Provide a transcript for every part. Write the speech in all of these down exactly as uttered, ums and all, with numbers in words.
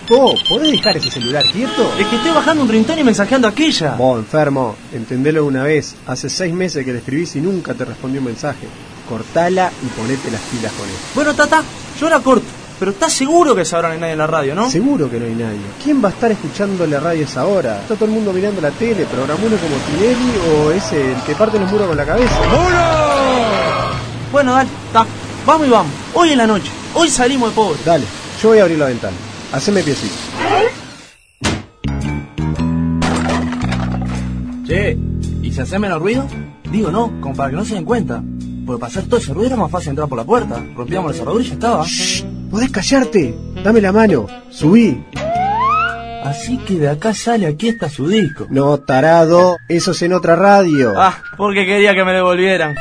Vos, ¿podés dejar ese celular quieto? Es que estoy bajando un rintón y mensajeando a aquella. Vos, enfermo, entendelo de una vez. Hace seis meses que le escribís y nunca te respondió un mensaje. Cortala y ponete las pilas con él. Bueno, Tata, yo la corto. Pero ¿estás seguro que esa hora no hay nadie en la radio, no? Seguro que no hay nadie. ¿Quién va a estar escuchando la radio a esa hora? Está todo el mundo mirando la tele, programuno como Tinelli o ese, el que parte los muros con la cabeza. ¡Muro! Bueno, dale, está. Vamos y vamos. Hoy en la noche. Hoy salimos de pobre. Dale, yo voy a abrir la ventana. Haceme piecito. Che, ¿y si hace menos ruido? Digo, no, como para que no se den cuenta. Porque para hacer todo ese ruido era más fácil entrar por la puerta. Rompíamos la cerradura y ya estaba. Shh, ¿podés callarte? Dame la mano, subí. Así que de acá sale, aquí está su disco. No, tarado, eso es en otra radio. Ah, porque quería que me devolvieran.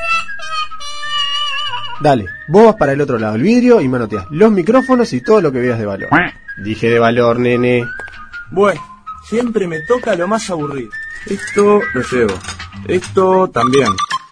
Dale, vos vas para el otro lado del vidrio y manoteás los micrófonos y todo lo que veas de valor. Dije de valor, nene. Bueno, siempre me toca lo más aburrido. Esto lo llevo. Esto también.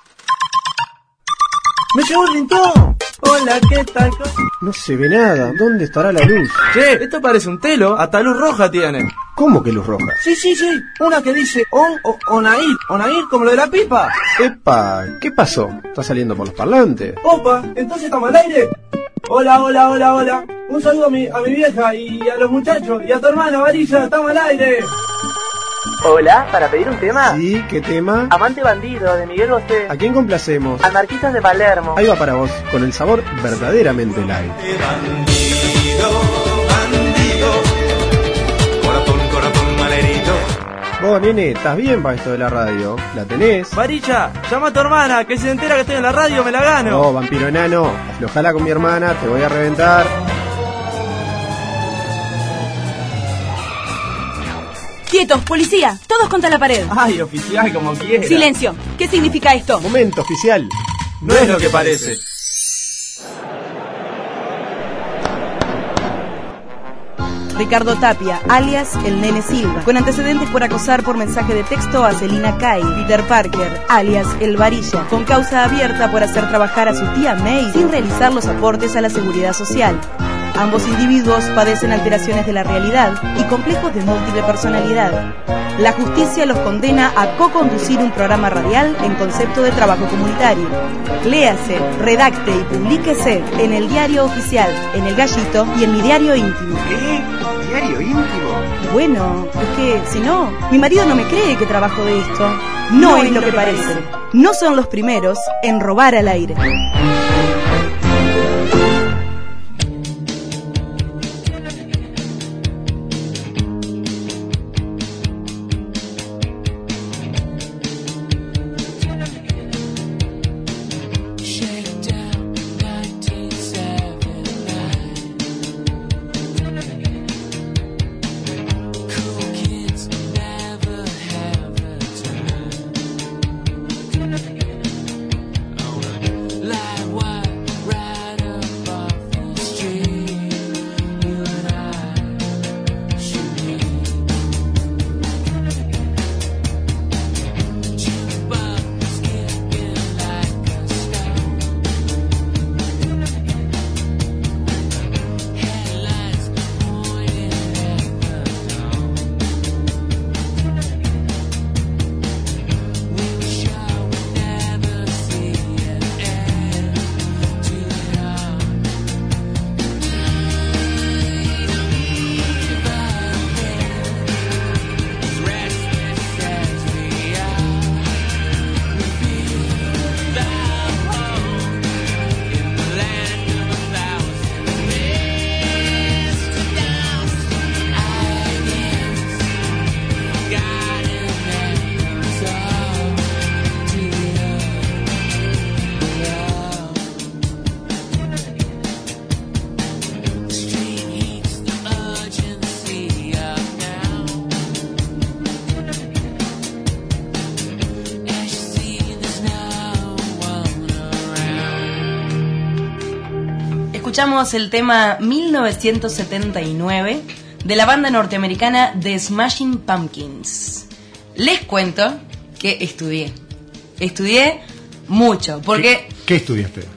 ¡Me llevó el rintón! Hola, ¿qué tal? No se ve nada. ¿Dónde estará la luz? Che, esto parece un telo. Hasta luz roja tiene. ¿Cómo que luz roja? Sí, sí, sí. Una que dice on o onair. Onair como lo de la pipa. Epa, ¿qué pasó? ¿Está saliendo por los parlantes? Opa, ¿entonces estamos al aire? Hola, hola, hola, hola. Un saludo a mi, a mi vieja y a los muchachos. Y a tu hermana, Varilla. Estamos al aire. Hola, ¿para pedir un tema? Sí, ¿qué tema? Amante bandido, de Miguel Bosé. ¿A quién complacemos? Anarquistas de Palermo. Ahí va para vos, con el sabor verdaderamente light. Bandido, bandido, corazón, corazón malherido. Vos, nene, ¿estás bien para esto de la radio? ¿La tenés? Varilla, llama a tu hermana, que si se entera que estoy en la radio me la gano. No, vampiro enano, aflojala con mi hermana, te voy a reventar. ¡Quietos, policía! ¡Todos contra la pared! Ay, oficial, como quiera. ¡Silencio! ¿Qué significa esto? Momento, oficial. No es lo que parece. Ricardo Tapia, alias el Nene Silva, con antecedentes por acosar por mensaje de texto a Celina Kay. Peter Parker, alias el Varilla, con causa abierta por hacer trabajar a su tía May sin realizar los aportes a la seguridad social. Ambos individuos padecen alteraciones de la realidad y complejos de múltiple personalidad. La justicia los condena a co-conducir un programa radial en concepto de trabajo comunitario. Léase, redacte y publíquese en el diario oficial, en El Gallito y en mi diario íntimo. ¿Qué? ¿Diario íntimo? Bueno, es que si no, mi marido no me cree que trabajo de esto. No, no es lo que parece. No son los primeros en robar al aire. Escuchamos el tema mil novecientos setenta y nueve de la banda norteamericana The Smashing Pumpkins. Les cuento que estudié. Estudié mucho, porque... ¿Qué, qué estudiaste?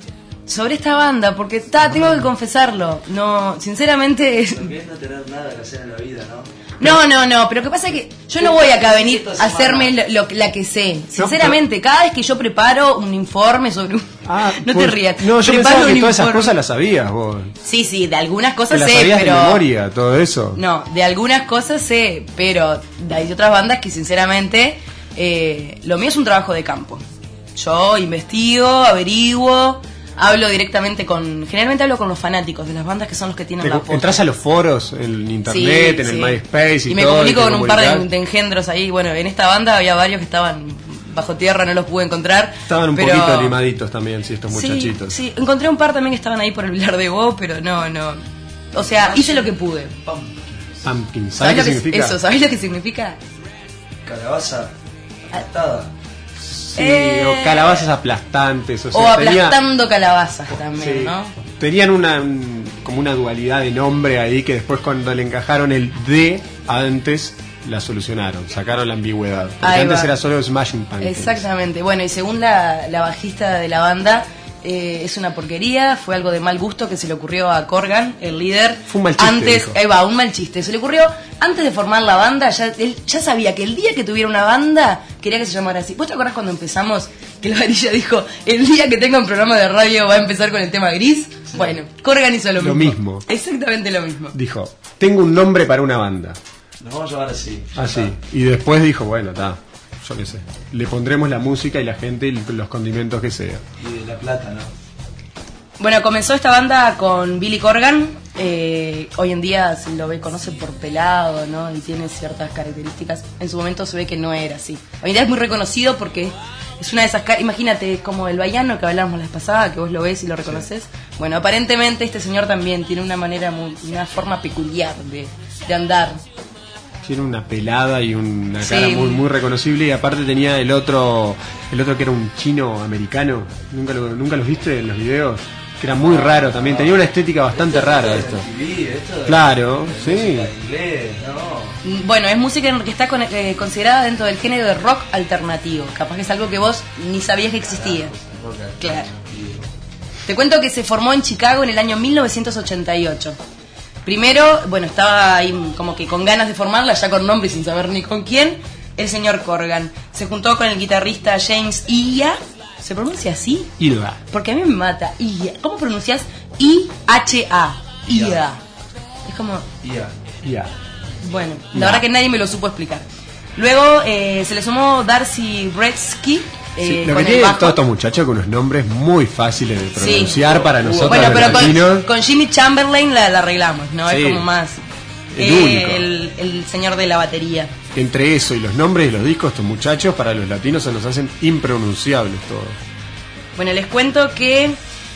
sobre esta banda, porque ta, tengo que confesarlo. No, sinceramente. Lo que es no tener nada que hacer en la vida, ¿no? No, no, no, pero lo que pasa es que yo no voy acá a venir a hacerme lo, lo, la que sé. Sinceramente, cada vez que yo preparo un informe sobre un... Ah, no pues, te rías. No, yo preparo pensaba que un todas esas informe. cosas las sabías vos. Sí, sí, de algunas cosas ¿Te las sé, sabías pero... de memoria, todo eso? No, de algunas cosas sé, pero hay otras bandas que sinceramente eh, lo mío es un trabajo de campo. Yo investigo, averiguo, hablo directamente con... Generalmente hablo con los fanáticos de las bandas, que son los que tienen Te, la posta. entras a los foros, en internet, Sí, en sí. el MySpace y, y me todo, comunico y te con un par de, comunicás. de engendros ahí. Bueno, en esta banda había varios que estaban bajo tierra, no los pude encontrar. Estaban un pero... poquito limaditos también, sí, estos Sí, muchachitos. sí, encontré un par también que estaban ahí por el Vilar de Bo, pero no, no. O sea, hice lo que pude. Pumpkin, ¿sabes ¿Sabés qué lo que significa? Eso, ¿sabés lo que significa? Calabaza atada. Sí, Eh, o calabazas aplastantes. O, sea, O tenía- aplastando calabazas también, sí, ¿no? tenían una un- como una dualidad de nombre ahí que después cuando le encajaron el D antes la solucionaron, sacaron la ambigüedad. Porque Ahí antes va. era solo Smashing Pumpkins. Exactamente. Bueno, y según la, la bajista de la banda, eh, es una porquería, fue algo de mal gusto que se le ocurrió a Corgan, el líder. Fue un mal chiste, Antes, dijo. ahí va, un mal chiste. Se le ocurrió, antes de formar la banda, ya, él ya sabía que el día que tuviera una banda, quería que se llamara así. ¿Vos te acordás cuando empezamos que el Varilla dijo, el día que tenga un programa de radio va a empezar con el tema gris? Sí. Bueno, Corgan hizo lo, Lo mismo. mismo. Exactamente lo mismo. Dijo, tengo un nombre para una banda. Nos vamos a llamar así. Así. Y después dijo, bueno, está, yo qué sé. Le pondremos la música y la gente y los condimentos que sea. Y de La Plata, ¿no? Bueno, comenzó esta banda con Billy Corgan. Eh, hoy en día se lo ve, conoce por pelado, ¿no? Y tiene ciertas características. En su momento se ve que no era así. Hoy en día es muy reconocido porque es una de esas caras. Imagínate, es como el baiano que hablábamos la vez pasada, que vos lo ves y lo reconoces. Sí. Bueno, aparentemente este señor también tiene una manera, muy, una forma peculiar de, de andar. Tiene una pelada y una Sí. cara muy muy reconocible y aparte tenía el otro el otro que era un chino americano. ¿Nunca lo, nunca los viste en los videos? Que era muy raro también. Tenía una estética bastante rara esto. Claro, sí. Inglés, no. Bueno, es música que está con, eh, considerada dentro del género de rock alternativo. Capaz que es algo que vos ni sabías que existía. Claro. Te cuento que se formó en Chicago en el año mil novecientos ochenta y ocho. Primero, bueno, estaba ahí como que con ganas de formarla, ya con nombre y sin saber ni con quién, el señor Corgan. Se juntó con el guitarrista James Ia. ¿Se pronuncia así? Ia. Porque a mí me mata. Ia. ¿Cómo pronuncias? I H A. Ia. Es como... Ia. Ia. Bueno, la verdad que nadie me lo supo explicar. Luego eh, se le sumó Darcy Bretsky. Eh, Sí, lo con que el tiene bajo. todos estos muchachos con unos nombres muy fáciles de Sí. pronunciar para nosotros Bueno, los pero latinos. con, con Jimmy Chamberlain la, la arreglamos, ¿no? Sí. Es como más... El eh, único. el, el señor de la batería. Entre eso y los nombres de los discos, estos muchachos para los latinos se nos hacen impronunciables todos. Bueno, les cuento que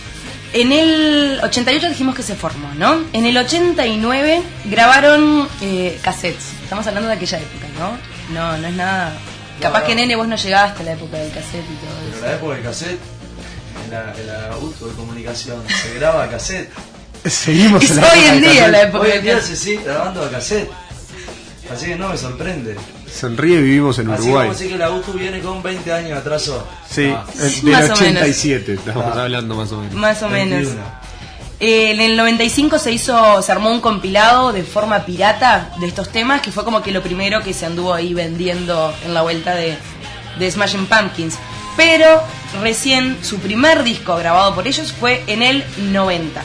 en el ochenta y ocho dijimos que se formó, ¿no? En el ochenta y nueve grabaron eh, cassettes. Estamos hablando de aquella época, ¿no? No, no es nada... Capaz no. que, nene, vos no llegaste a la época del cassette y todo Pero eso. en la época del cassette, en la, en la auto de comunicación, se graba a cassette. Seguimos Es en la hoy época en del día cassette. la época Hoy del en día cassette. se sigue grabando a cassette. Así que no me sorprende. Sonríe, vivimos en Así Uruguay. como decir que la auto viene con veinte años de atraso. Sí, Ah, el- Sí, del más o ochenta y menos. siete estamos Ah. hablando más o menos. Más o menos. veintiuno. Eh, en el noventa y cinco se hizo, se armó un compilado de forma pirata de estos temas, que fue como que lo primero que se anduvo ahí vendiendo en la vuelta de, de Smashing Pumpkins. Pero recién su primer disco grabado por ellos fue en el noventa.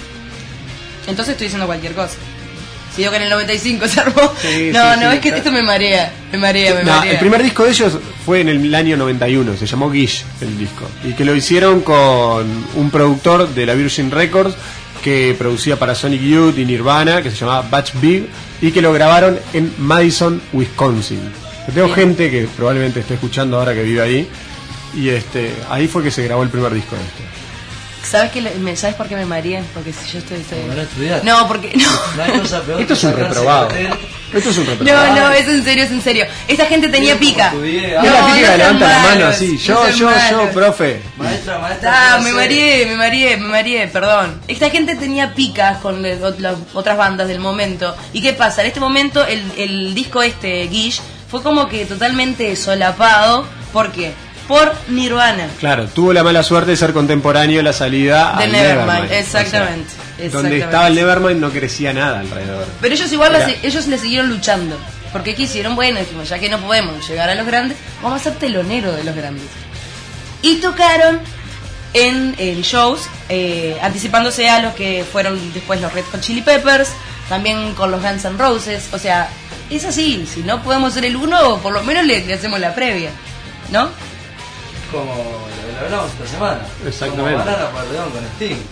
Entonces estoy diciendo cualquier cosa. Si digo que en el noventa y cinco se armó. Sí, no, sí, no, sí. es que esto me marea. Me marea, me No, marea. el primer disco de ellos fue en el año noventa y uno, se llamó Gish el disco. Y que lo hicieron con un productor de la Virgin Records que producía para Sonic Youth y Nirvana, que se llamaba Butch Vig, y que lo grabaron en Madison, Wisconsin. Tengo Bien. gente que probablemente esté escuchando ahora que vive ahí. Y este ahí fue que se grabó el primer disco de este. ¿Sabes, qué le- me- ¿Sabes por qué me mareé? Porque si yo estoy... estoy... Como no estudiar. No, porque... No. No hay cosa peor Esto que es un sacarse reprobado. el hotel. Esto es un reprobado. No, no, es en serio, es en serio. Esta gente tenía Bien, pica. como estudié, No, ah. Es la no típica que sean levanta la mano malos, así. no Yo, sean yo, yo, malos. profe. Maestra, maestra. Ah, ¿qué me hace? mareé, me mareé, me mareé, perdón. Esta gente tenía picas con le- ot- las otras bandas del momento. ¿Y qué pasa? En este momento el, el disco este, Gish, fue como que totalmente solapado. ¿Por qué? por Nirvana. Claro, tuvo la mala suerte de ser contemporáneo a la salida De al Nevermind, Nevermind. exactamente, O sea, exactamente. donde estaba el Nevermind no crecía nada alrededor. Pero ellos igual Era- la- ellos le siguieron luchando. Porque ¿qué hicieron? Bueno, dijimos, ya que no podemos llegar a los grandes, vamos a ser telonero de los grandes. Y tocaron en, en shows, eh, anticipándose a los que fueron después los Red Hot Chili Peppers, también con los Guns N' Roses. O sea, es así, si no podemos ser el uno, por lo menos le, le hacemos la previa, ¿no? Como lo que hablamos esta semana. Exactamente. Como Banana Perdón con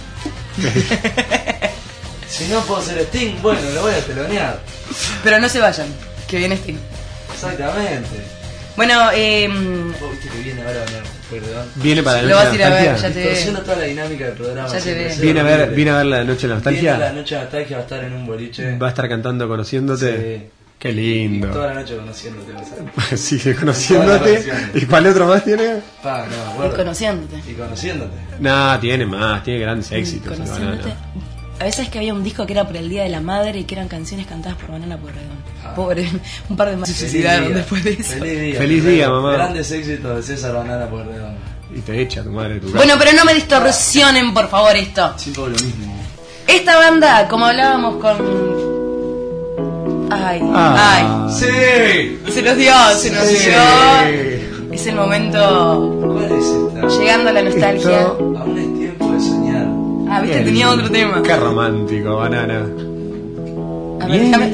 Sting. Si no puedo ser Sting, bueno, lo voy a telonear. Pero no se vayan, que viene Sting. Exactamente. Bueno, eh, Vos viste que viene ahora Banana Perdón. Viene para la Lo noche vas a de ir a ver, nostalgia. ya te- Distorsiona toda la dinámica del programa. Ya te siempre, ve. es Viene a ver, horrible. viene a ver la noche de la Viene nostalgia. la noche de nostalgia, va a estar en un boliche. Va a estar cantando conociéndote. Sí. Qué Y lindo. toda la noche conociéndote. vas a ver. Sigue conociéndote. Conociéndote. ¿Y cuál otro más tiene? Pa, no me y acuerdo. conociéndote. Y conociéndote. No, tiene más, tiene grandes Y éxitos. el conociéndote. Banana. A veces que había un disco que era por el Día de la Madre y que eran canciones cantadas por Banana Pueyrredón. Ah. Pobre, un par de más se suicidaron día. después de eso. Feliz día. Feliz día, mamá. Grandes éxitos de César Banana Pueyrredón. Y te echa tu madre de tu casa. Bueno, pero no me distorsionen, por favor, esto. Siempre lo mismo. Esta banda, como hablábamos con... Ay, Ah. ay. ¡Sí! Se nos dio, se nos Sí. dio. Es el momento ¿Cuál es esta? llegando a la nostalgia. Esto- Aún es tiempo de soñar. Ah, viste, Qué tenía lindo. otro tema. Qué romántico, Banana. A ver, déjame.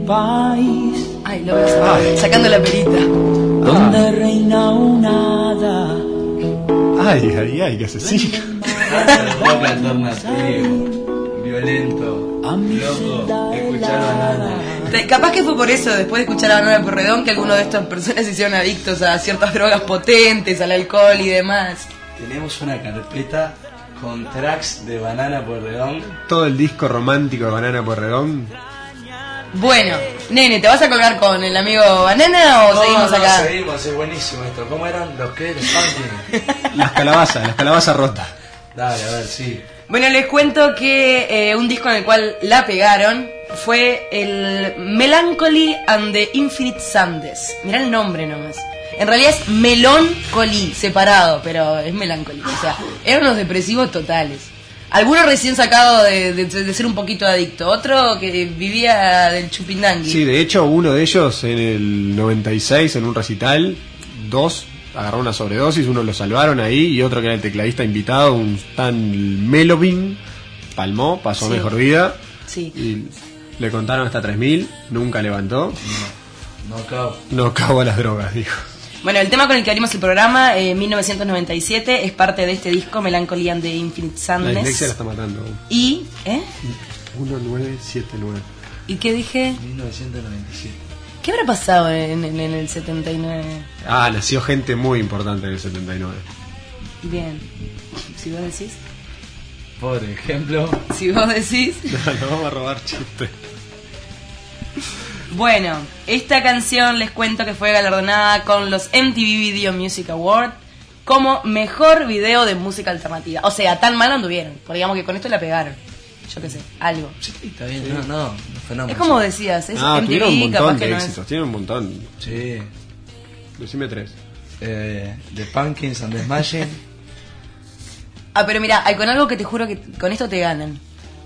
Ay, lo ves. Ay. Sacando la perita. Donde reina una hada. Ay, ay, ay, qué asesino. Rock alternativo. Violento. Loco. Escuchar Banana. Te- Capaz que fue por eso, después de escuchar a Banana Pueyrredón, que algunos de estas personas se hicieron adictos a ciertas drogas potentes, al alcohol y demás. Tenemos una carpeta con tracks de Banana Pueyrredón. Todo el disco romántico de Banana Pueyrredón. Bueno, nene, ¿te vas a colgar con el amigo Banana o No, seguimos no, acá? seguimos, es buenísimo esto. ¿Cómo eran los que? Los Pumpkin. Las calabazas, las calabazas rotas. Dale, a ver, sí. Bueno, les cuento que eh, un disco en el cual la pegaron fue el Melancholy and the Infinite Sadness. Mirá el nombre nomás. En realidad es Melancholy separado, pero es Melancholy. O sea, eran unos depresivos totales. Algunos recién sacados de, de, de ser un poquito adicto. Otro que vivía del chupindangui. Sí, de hecho, uno de ellos en el noventa y seis, en un recital, dos agarró una sobredosis, uno lo salvaron ahí y otro que era el tecladista invitado, un Stan Melovin, palmó, pasó Sí. mejor vida Sí. y le contaron hasta tres mil, nunca levantó, No, cago. no acabó las drogas, dijo. Bueno, el tema con el que abrimos el programa, eh, mil novecientos noventa y siete, es parte de este disco, Melancholy and the Infinite La Sadness. dislexia la está matando. Y, ¿eh? uno nueve siete nueve. ¿Y qué dije? mil novecientos noventa y siete. ¿Qué habrá pasado en, en- en el setenta y nueve? Ah, nació gente muy importante en el setenta y nueve. Bien. Si vos decís. Por ejemplo. Si vos decís. No, vamos a robar chistes. Bueno, esta canción les cuento que fue galardonada con los M T V Video Music Awards como mejor video de música alternativa. O sea, tan mal anduvieron. Porque digamos que con esto la pegaron. Yo qué sé, algo. Sí, está bien. No, no, no fenómeno. Es como decías, es Ah, M T tuvieron un V, capaz montón que de no es. éxitos, tienen un montón. Sí. Decime tres. Eh, The Pumpkins and the Smashing. Ah, pero mira, hay con algo que te juro que con esto te ganan.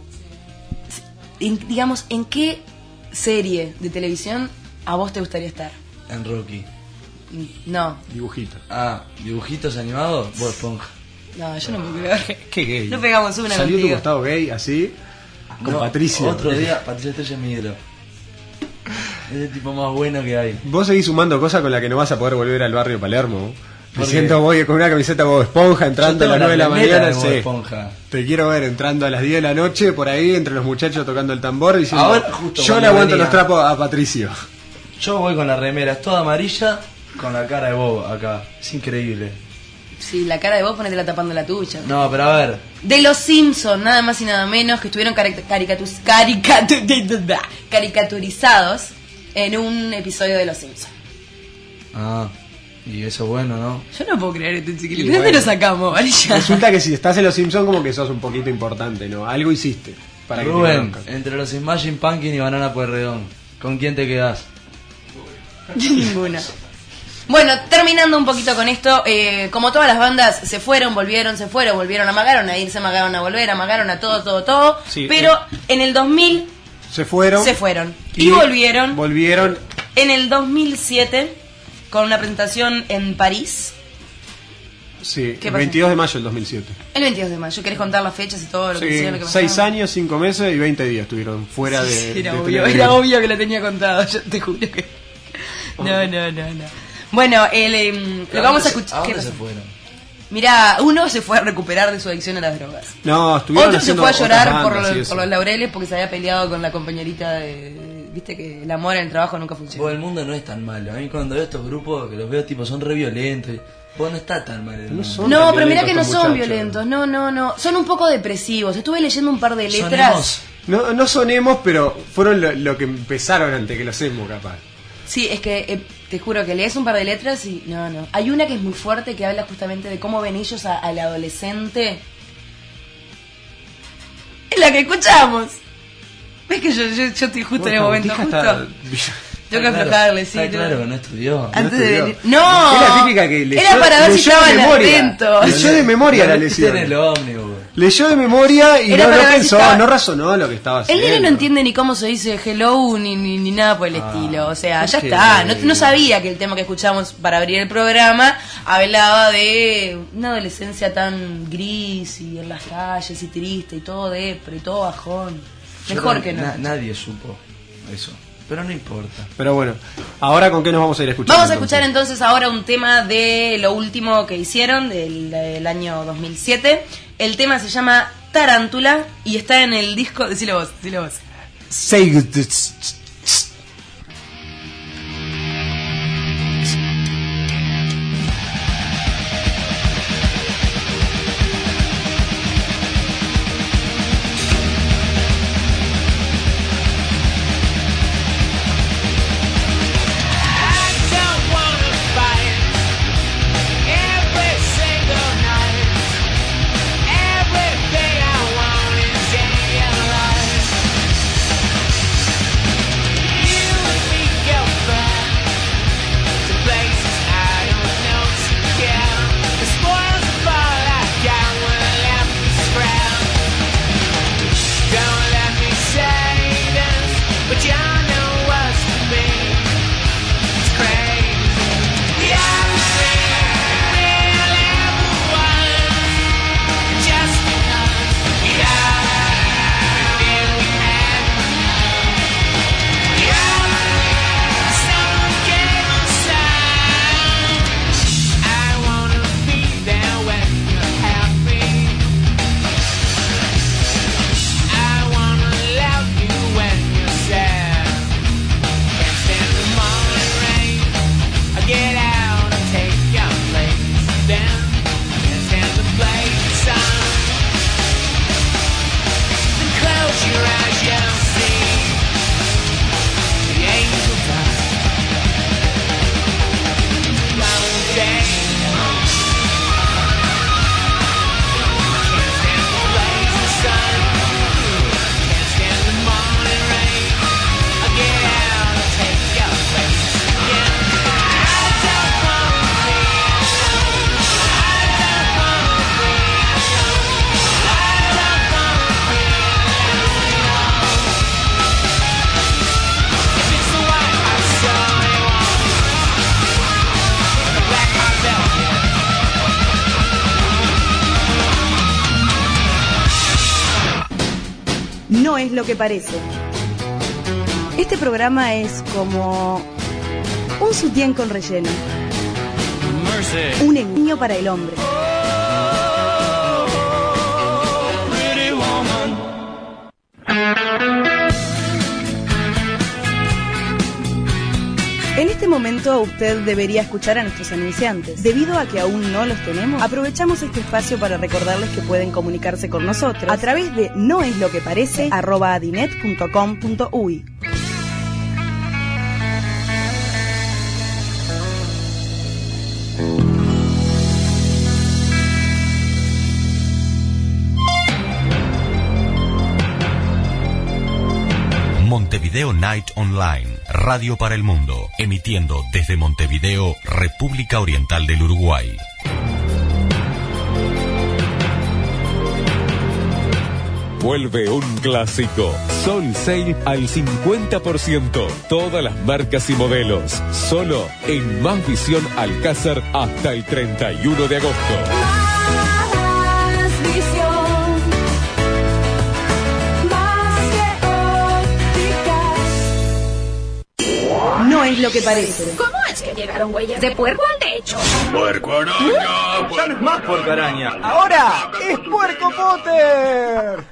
En- digamos, ¿en qué serie de televisión a vos te gustaría estar? En Rocky. No, Dibujito. Ah, dibujitos animados. Bob Esponja. no, yo no me puedo creer. Qué gay. No pegamos una Salió tu contigo. costado gay así, con No, Patricio. Otro día, Patricio Estrella es mi ídolo. Es el tipo más bueno que hay. Vos seguís sumando cosas con las que no vas a poder volver al barrio Palermo. Me ¿Por qué? siento voy con una camiseta Bob Esponja entrando a Yo las tengo nueve de la remera mañana. Bob Sí. Esponja. Te quiero ver entrando a las diez de la noche por ahí entre los muchachos tocando el tambor diciendo Ahora, justo yo le cuando aguanto venía. los trapos a Patricio. Yo voy con la remera, es toda amarilla, con la cara de Bob acá. Es increíble. Sí, la cara de vos ponetela tapando la tuya. No, pero a ver. De los Simpsons, nada más y nada menos, que estuvieron caric- caricatus- caricatu- caricaturizados en un episodio de Los Simpsons. Ah, y eso es bueno, ¿no? Yo no puedo creer esto, chiquilín. Y ¿De dónde bueno. lo sacamos, Varilla? Resulta que si estás en los Simpsons como que sos un poquito importante, ¿no? Algo hiciste para que te Rubén, conozcan. entre los Smashing Pumpkins y Banana Pueyrredón, ¿con quién te quedás? Ninguna. Bueno, terminando un poquito con esto, eh, como todas las bandas se fueron, volvieron, se fueron, volvieron, amagaron a irse, amagaron a volver, amagaron a todo, todo, todo. Sí, pero eh, en el dos mil se fueron. se fueron. Y, y volvieron. Volvieron. En el dos mil siete, con una presentación en París. Sí, ¿Qué el pasó? veintidós de mayo del dos mil siete. El veintidós de mayo. ¿Querés contar las fechas y todo lo Sí, que hicieron? Lo que seis pasaba? años, cinco meses y veinte días estuvieron fuera Sí, de... sí, era de obvio, Telefe. era obvio que lo tenía contado, yo te juro que... No, no, no, no. Bueno, el, eh, lo que vamos a escuchar... ¿A ¿Qué dónde se pasó? fueron? Mirá, uno se fue a recuperar de su adicción a las drogas. No, estuvieron Otro se haciendo fue a llorar otras por, bandas y los, eso. por los laureles porque se había peleado con la compañerita de... Viste que el amor en el trabajo nunca funciona. Vos, el mundo no es tan malo. A mí cuando veo estos grupos que los veo tipo son re violentos. Vos no está tan mal el mundo. son No, tan pero mirá violentos que no estos son muchachos. violentos, no, no, no. Son un poco depresivos. Estuve leyendo un par de letras. Sonemos. No, no sonemos, pero fueron lo, lo que empezaron antes que los emo, capaz. Sí, es que eh, te juro que lees un par de letras y no, no. Hay una que es muy fuerte que habla justamente de cómo ven ellos a- al adolescente. Es la que escuchamos. ¿Ves que yo, yo, yo estoy justo en el momento Botija justo? está- Tengo que Está claro, aflojarle, sí. Está tengo- claro que no estudió. Antes de estudió. venir. ¡No! Es la típica que leyó- Era para ver si leyó de estaban memoria. atentos. Leyó de memoria la Lo metiste lesión. en el ómnibus. Leyó de memoria y Era no, no para ver si pensó, estaba- no razonó lo que estaba El haciendo. nene no entiende ni cómo se dice hello ni, ni, ni nada por el Ah, estilo. O sea, ya qué está. No, bien. no sabía que el tema que escuchamos para abrir el programa hablaba de una adolescencia tan gris y en las calles y triste y todo depre y todo bajón. Yo Mejor creo que no. na- nadie supo eso. Pero no importa. Pero bueno, ahora con qué nos vamos a ir escuchando. Vamos a escuchar entonces ahora un tema de lo último que hicieron del, del año dos mil siete. El tema se llama Tarántula y está en el disco. Decilo vos, decilo vos. Say But you know what's to be. It's crazy. Yeah, really was just because. Yeah, feel we had. Yeah, someone came inside. I wanna be there when you're happy. I wanna love you when you're sad. Can't stand the morning rain. I get out and take your place. Then can't stand the blazing sun. Then close your eyes, you'll see the angel dust. Long day. Can't stand the blazing sun. Can't stand the morning rain. I get out and take your place again. I don't wanna be alone. I don't wanna be alone. I don't wanna be alone. If it's the white house, so I want the black heart velvet. No es lo que parece. Este programa es como un sutién con relleno. Un engaño para el hombre. En este momento usted debería escuchar a nuestros anunciantes. Debido a que aún no los tenemos, aprovechamos este espacio para recordarles que pueden comunicarse con nosotros a través de noesloqueparece arroba adinet punto com punto uy. Montevideo Night Online, radio para el mundo, emitiendo desde Montevideo, República Oriental del Uruguay. Vuelve un clásico. Sol Sale al cincuenta por ciento. Todas las marcas y modelos. Solo en Más Visión Alcázar hasta el treinta y uno de agosto. Más visión, más que ópticas. No es lo que parece. ¿Cómo es que llegaron huellas de puerco al techo? ¡Puerco araña! Ya no es más puerco araña. ¡Ahora es Puerco Potter!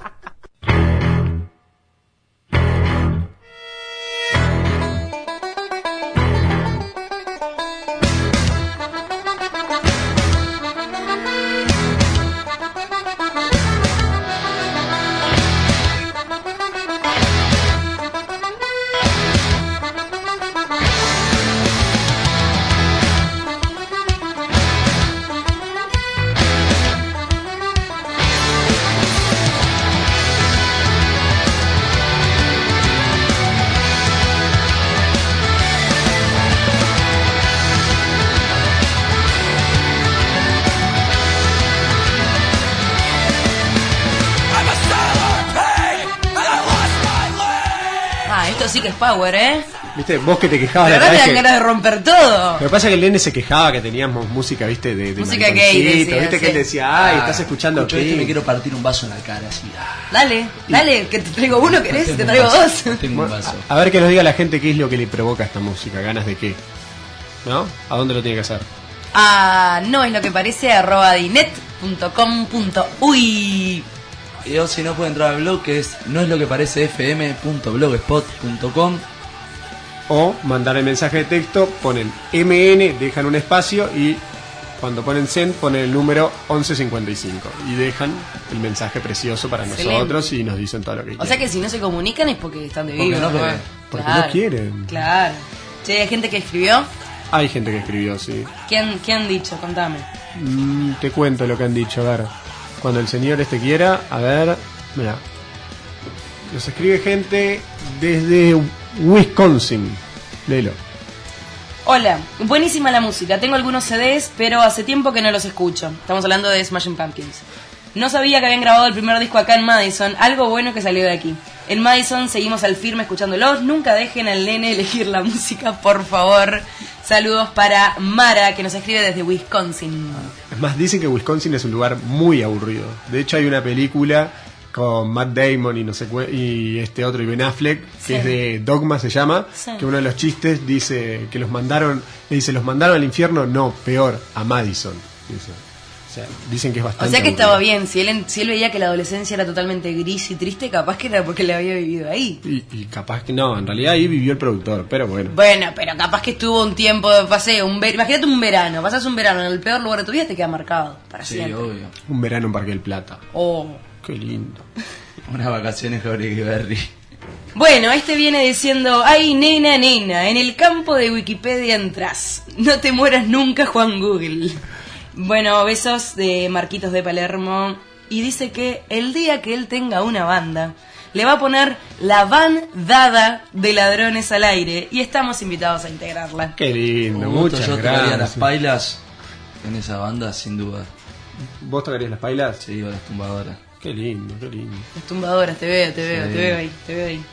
Sí que es power, ¿eh? Viste, vos que te quejabas la la verdad me otra dan vez ganas de romper todo. Lo que pasa es que el nene se quejaba que teníamos música, viste, de, de Música gay, mariconcito, decía, viste sí. que él decía, ay, Ah, estás escuchando escucho esto y Pink. me quiero partir un vaso en la cara, así. ah. Dale, dale, que te traigo uno, ¿querés? Tengo Te un traigo vaso, dos. Tengo un vaso. A ver que nos diga la gente qué es lo que le provoca esta música, ganas de qué, ¿no? ¿A dónde lo tiene que hacer? Ah, no es lo que parece, arroba dinet punto com punto uy. Y o si no puede entrar al blog, que es no es lo que parece fm punto blogspot punto com. O mandar el mensaje de texto, ponen M N, dejan un espacio y cuando ponen send ponen el número once cincuenta y cinco y dejan el mensaje precioso para Excelente. nosotros y nos dicen todo lo que O quieren. sea que si no se comunican es porque están de Porque vivo. no ¿no? quieren. Porque Claro, no quieren. Claro. Che, hay gente que escribió. Hay gente que escribió, sí. ¿Quién, ¿Qué han dicho? Contame. Mm, te cuento lo que han dicho, a ver. Cuando el señor este quiera, a ver, mira. Nos escribe gente desde Wisconsin. Léelo. Hola, buenísima la música. Tengo algunos C Ds, pero hace tiempo que no los escucho. Estamos hablando de Smashing Pumpkins. No sabía que habían grabado el primer disco acá en Madison. Algo bueno que salió de aquí. En Madison seguimos al firme escuchándolos. Nunca dejen al nene elegir la música, por favor. Saludos para Mara, que nos escribe desde Wisconsin. Es más, dicen que Wisconsin es un lugar muy aburrido. De hecho, hay una película con Matt Damon y no sé cu- y este otro y Ben Affleck que Sí. es de Dogma, se llama, Sí. que uno de los chistes dice que los mandaron, le dice los mandaron al infierno, no, peor, a Madison. Dice. O sea, dicen que es O bastante sea que aburrido. estaba bien. Si él, si él veía que la adolescencia era totalmente gris y triste, capaz que era porque le había vivido ahí. Y, y capaz que no, en realidad ahí vivió el productor, pero bueno. Bueno, pero capaz que estuvo un tiempo de paseo. Un ver- Imagínate un verano. Pasas un verano en el peor lugar de tu vida y te queda marcado para Sí, siempre. obvio. Un verano en Parque del Plata. Oh. Qué lindo. Unas vacaciones Jauregui Berry. Bueno, este viene diciendo, ay, nena, nena, en el campo de Wikipedia entras. No te mueras nunca, Juan Google. Bueno, besos de Marquitos de Palermo. Y dice que el día que él tenga una banda, le va a poner la bandada de ladrones al aire. Y estamos invitados a integrarla. Qué lindo, Con gusto, muchas yo tocaría gracias. las pailas en esa banda, sin duda. ¿Vos tocarías las pailas? Sí, o las tumbadoras. Qué lindo, qué lindo. Las tumbadoras, te veo, te veo, Sí. te veo ahí, te veo ahí.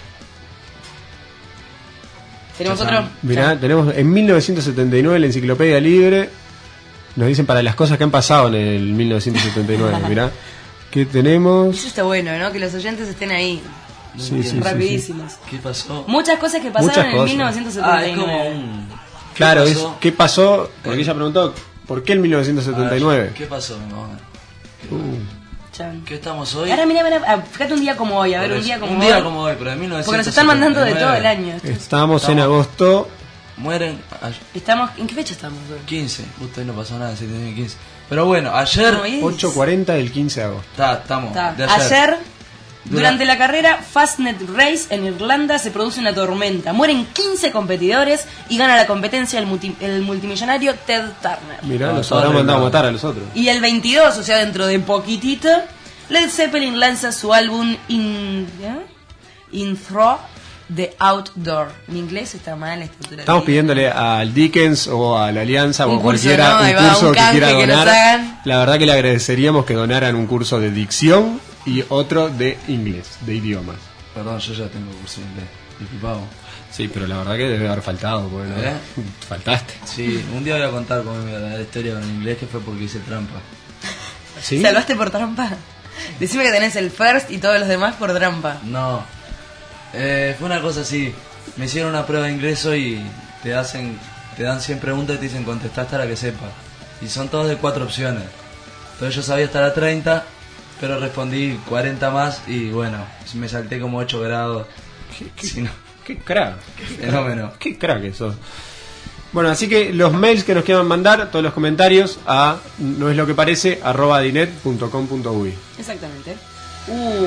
¿Tenemos Chachán. otro? Mirá, tenemos en mil novecientos setenta y nueve la enciclopedia libre. Nos dicen para las cosas que han pasado en el mil novecientos setenta y nueve. Mirá, ¿qué tenemos? Eso está bueno, ¿no? Que los oyentes estén ahí. Sí, sí, sí, rapidísimos. ¿Qué pasó? Muchas cosas que pasaron Muchas en cosas. mil novecientos setenta y nueve. Ah, es como un... Claro, ¿Qué es pasó? ¿qué pasó? Porque ella preguntó, ¿por qué el mil novecientos setenta y nueve? ¿Qué pasó, mi mamá? Uh, Chan. ¿Qué estamos hoy? Ahora mira, mira, ah, fíjate un día como hoy, a ver, Por un eso. día como Un hoy. día como hoy, pero de mil novecientos setenta y nueve. Porque nos están mandando de todo el año. Estábamos en Estamos- agosto. Mueren a- Estamos, ¿en qué fecha estamos hoy? quince, justo hoy no pasó nada, siete mil quince. Pero bueno, ayer... No, y- ocho cuarenta del quince de agosto. Está, estamos. Está. De Ayer, ayer. durante la carrera Fastnet Race en Irlanda se produce una tormenta. Mueren quince competidores y gana la competencia el, multi- el multimillonario Ted Turner. Mirá, Ah, los todo habrán mandado a arreglado. matar a los otros. Y el veintidós, o sea, dentro de poquitito, Led Zeppelin lanza su álbum In, ¿ya? Intro The Outdoor. Mi inglés está mal, la estructura. Estamos pidiéndole al Dickens o a la Alianza Un o curso, cualquiera ¿no? Ahí un va, curso un que canje quiera que nos donar. hagan. La verdad que le agradeceríamos que donaran un curso de dicción y otro de inglés, de idiomas. Perdón, yo ya tengo curso de inglés. Disculpado. Sí, pero la verdad que debe haber faltado. Porque, ¿no? ¿Eh? Faltaste. Sí, un día voy a contar cómo me la historia con el inglés, que fue porque hice trampa. ¿Sí? ¿Salvaste por trampa? Decime que tenés el first y todos los demás por trampa. No, eh, fue una cosa así. Me hicieron una prueba de ingreso y te hacen, te dan cien preguntas y te dicen contestá hasta la que sepas. Y son todas de cuatro opciones. Entonces yo sabía hasta la treinta, pero respondí cuarenta más y bueno, me salté como ocho grados. ¿Qué, qué, si no, qué crack? Qué fenómeno. Qué crack eso. Bueno, así que los mails que nos quieran mandar, todos los comentarios a no es lo que parece arroba dinet punto com punto uy. Exactamente. Uh.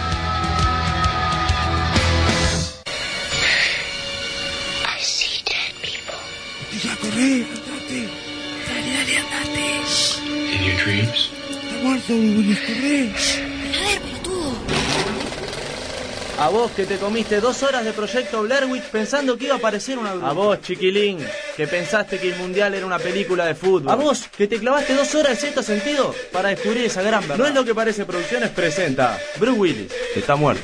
I see dead people. Ya corrí, andate. Dale, dale, andate. In your dreams? Está muerto, Willis, corrí. A ver, pelotudo. A vos que te comiste dos horas de Proyecto Blair Witch pensando que iba a aparecer una bruja. A vos, chiquilín, que pensaste que el Mundial era una película de fútbol. A vos, que te clavaste dos horas de Sexto Sentido para descubrir esa gran verdad. No es lo que parece Producciones presenta Bruce Willis, que está muerto.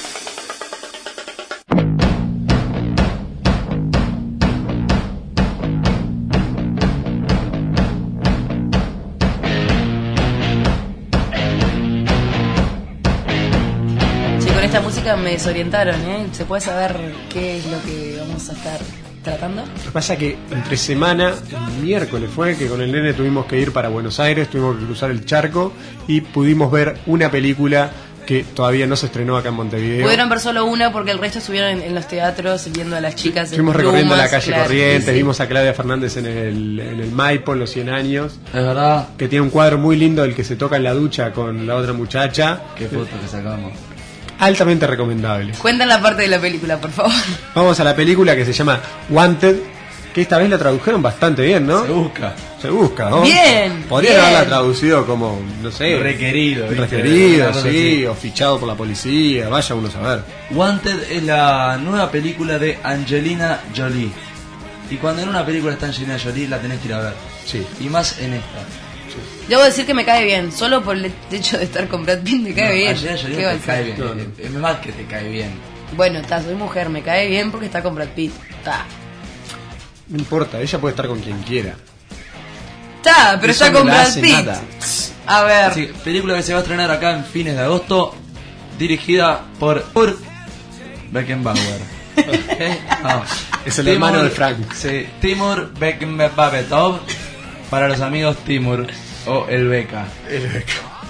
Esta música me desorientaron, ¿eh? ¿Se puede saber qué es lo que vamos a estar tratando? Lo que pasa que entre semana, el miércoles fue que con el nene tuvimos que ir para Buenos Aires, tuvimos que cruzar el charco y pudimos ver una película que todavía no se estrenó acá en Montevideo. Pudieron ver solo una porque el resto estuvieron en, en los teatros viendo a las chicas. Fuimos en recorriendo plumas, la calle claro, Corrientes, sí, sí. vimos a Claudia Fernández en el, en el Maipo, en los cien años. Es verdad. Que tiene un cuadro muy lindo del que se toca en la ducha con la otra muchacha. Qué foto que sacamos. Altamente recomendable. Cuentan la parte de la película, por favor. Vamos a la película que se llama Wanted, que esta vez la tradujeron bastante bien, ¿no? Se busca. Se busca, ¿no? Bien. Podrían bien. haberla traducido como, no sé. Requerido. ¿viste? Requerido, Una cosa sí, así. o fichado por la policía, vaya uno a saber. Wanted es la nueva película de Angelina Jolie. Y cuando en una película está Angelina Jolie, la tenés que ir a ver. Sí. Y más en esta. Debo decir que me cae bien, solo por el hecho de estar con Brad Pitt me cae No, bien. Angelina Jolie ¿Qué no va a te ser? cae bien. No, no. Es más que te cae bien. Bueno, está, soy mujer, me cae bien porque está con Brad Pitt. Está. No importa, ella puede estar con quien quiera. Está, pero Eso está no con le Brad hace Pitt. nada. A ver. Sí, película que se va a estrenar acá en fines de agosto, dirigida por Timur Beckenbauer. ¿Eh? Ah. Es el Timur- hermano de Frank. Sí, Timur Bekmambetov, para los amigos Timur o el Beca. El Beca.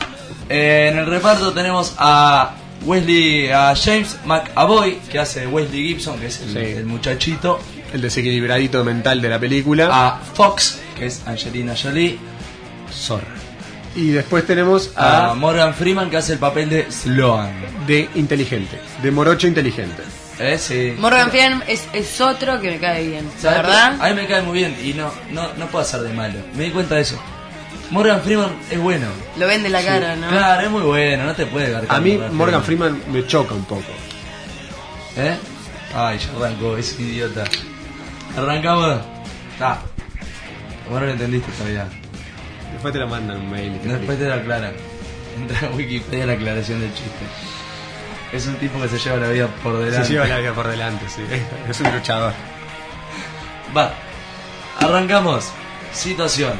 Eh, en el reparto tenemos a Wesley, a James McAvoy, que hace Wesley Gibson, que es el, Sí. el muchachito. El desequilibradito mental de la película. A Fox, que es Angelina Jolie. Zorra. Y después tenemos A a Morgan Freeman, que hace el papel de Sloan. de inteligente, de morocho inteligente. ¿Eh? Sí. Morgan Freeman es, es otro que me cae bien, la ¿Sabes verdad. qué? A mí me cae muy bien y no, no, no puedo hacer de malo. Me di cuenta de eso. Morgan Freeman es bueno. Lo vende la cara, ¿no? Claro, es muy bueno, no te puede dar A mí Morgan Freeman me choca un poco. ¿Eh? Ay, ya arrancó, es un idiota. Arrancamos. Ah. Vos no lo entendiste todavía. Después te la mandan un mail. y te Después te lo aclaran. Entra a Wikipedia la aclaración del chiste. Es un tipo que se lleva la vida por delante. Se lleva la vida por delante, sí. Es un luchador. Va. Arrancamos. Situación.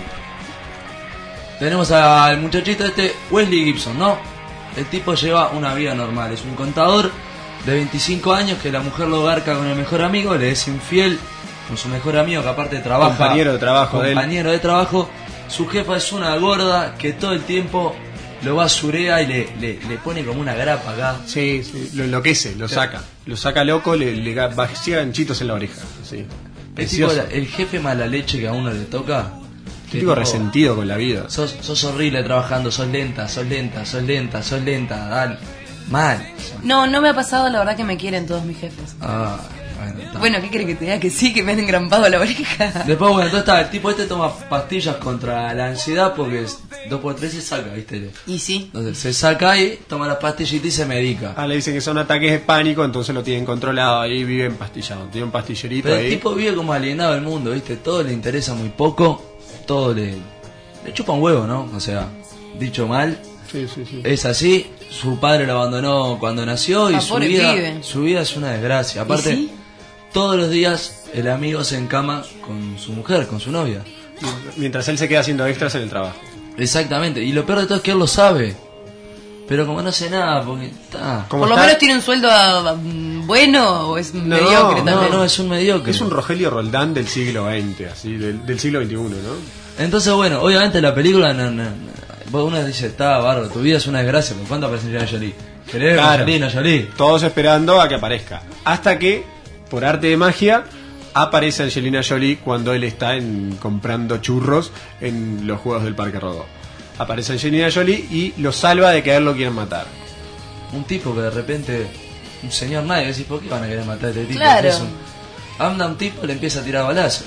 Tenemos al muchachito este, Wesley Gibson, ¿no? El tipo lleva una vida normal. Es un contador de veinticinco años que la mujer lo garca con el mejor amigo, le es infiel con su mejor amigo que aparte trabaja. Compañero de trabajo de él. Compañero de trabajo. Su jefa es una gorda que todo el tiempo lo basurea y le, le, le pone como una grapa acá. Sí, sí, lo enloquece, lo saca. Lo saca loco, le, le ga- vacía ganchitos en la oreja. Sí. El, tipo, Precioso. el jefe mala leche que a uno le toca. Un tipo resentido con la vida. Sos, sos horrible trabajando, sos lenta, sos lenta, sos lenta, sos lenta, dale. Mal. No, no me ha pasado, la verdad que me quieren todos mis jefes. Ah, Bueno, está. Bueno, ¿qué crees que te diga? Que sí, que me han engrampado la oreja. Después, bueno, entonces está, el tipo este toma pastillas contra la ansiedad porque dos por tres se saca, ¿viste? Y sí. Entonces se saca y toma la pastillita y se medica. Ah, le dicen que son ataques de pánico, entonces lo tienen controlado, ahí vive empastillado, tiene un pastillerito Pero ahí. el tipo vive como alienado del mundo, ¿viste? Todo le interesa muy poco, todo le, le chupa un huevo, ¿no? O sea, dicho mal, sí, sí, sí. es así. Su padre lo abandonó cuando nació y Ah, su pobre vida, pibe. su vida es una desgracia. Aparte, ¿Y sí? todos los días el amigo se encama con su mujer, con su novia. Mientras él se queda haciendo extras en el trabajo. Exactamente, y lo peor de todo es que él lo sabe. Pero como no hace nada, porque está... Por lo menos tiene un sueldo ah, bueno o es mediocre no, también. No, no, es un mediocre. Es un Rogelio Roldán del siglo veinte, así, del, del siglo veintiuno, ¿no? Entonces, bueno, obviamente la película, no, no, no, uno dice, está bárbaro, tu vida es una desgracia, pero ¿cuándo aparece Angelina Jolie? ¿Querés Claro. Angelina Jolie? Todos esperando a que aparezca. Hasta que, por arte de magia, aparece Angelina Jolie cuando él está en, comprando churros en los juegos del Parque Rodó. Aparece Angelina Jolie y lo salva de que a él lo quieren matar. Un tipo que de repente, un señor nadie, decís, ¿por qué van a querer matar a este tipo? Claro. Es un- anda un tipo, le empieza a tirar balazos.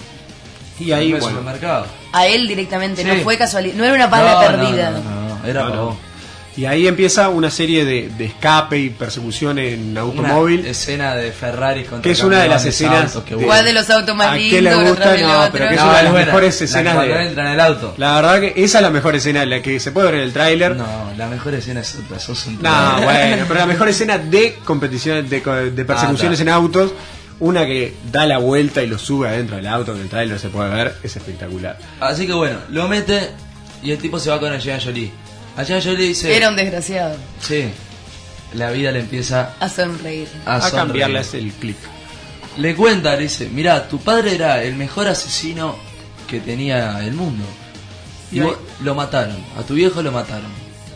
Y ahí, En el bueno. supermercado. A él directamente, Sí. no fue casualidad, no era una bala No, no, perdida. No, no, no, era No, para no. vos. Y ahí empieza una serie de, de escape y persecución en automóvil. Una escena de Ferrari contra Que es una de las camiones, escenas autos, qué de- bueno. ¿Cuál de los autos más ¿A lindos? qué le uno gusta? atrás del No, otro? pero que es No, una de es las buena. mejores La escenas que cuando de... entra en el auto. La verdad que esa es la mejor escena, la que se puede ver en el tráiler. No, la mejor escena es otra, sos un No, bueno, pero la mejor escena de competiciones, de, co- de persecuciones Ah, en autos, una que da la vuelta y lo sube adentro del auto, en el tráiler se puede ver, es espectacular. Así que bueno, lo mete y el tipo se va con Angelina Jolie. Angelina Jolie dice... Era un desgraciado. Sí, la vida le empieza A sonreír. a, A sonreír. cambiarle es el clic. Le cuenta, le dice, mirá, tu padre era el mejor asesino que tenía el mundo. Y Y vos lo mataron, a tu viejo lo mataron.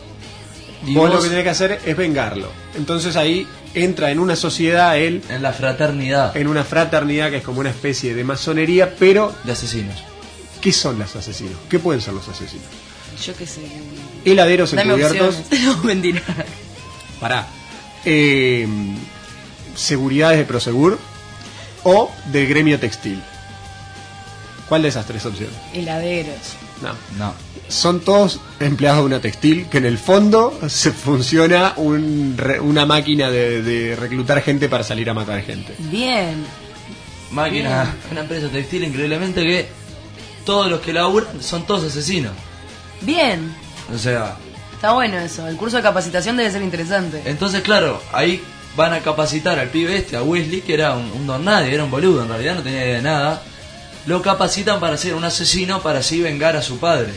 Y Vos, lo vos que tenés que hacer es vengarlo. Entonces ahí entra en una sociedad él, en la fraternidad en una fraternidad que es como una especie de masonería, pero de asesinos. ¿qué son los asesinos? ¿Qué pueden ser los asesinos? Yo qué sé. Heladeros Dame encubiertos. opciones. No, mentira. Pará. Eh, seguridades de Prosegur o del gremio textil. ¿Cuál de esas tres opciones? Heladeros. No. No. Son todos empleados de una textil que en el fondo se funciona un re- una máquina de, de reclutar gente para salir a matar gente. Bien. Máquina, Bien. una empresa textil increíblemente que todos los que laburan son todos asesinos. Bien. O sea, Está bueno eso. El curso de capacitación debe ser interesante. entonces claro, ahí van a capacitar al pibe este, a Wesley, que era un, un don nadie, era un boludo, en realidad no tenía idea de nada. Lo capacitan para ser un asesino para así vengar a su padre.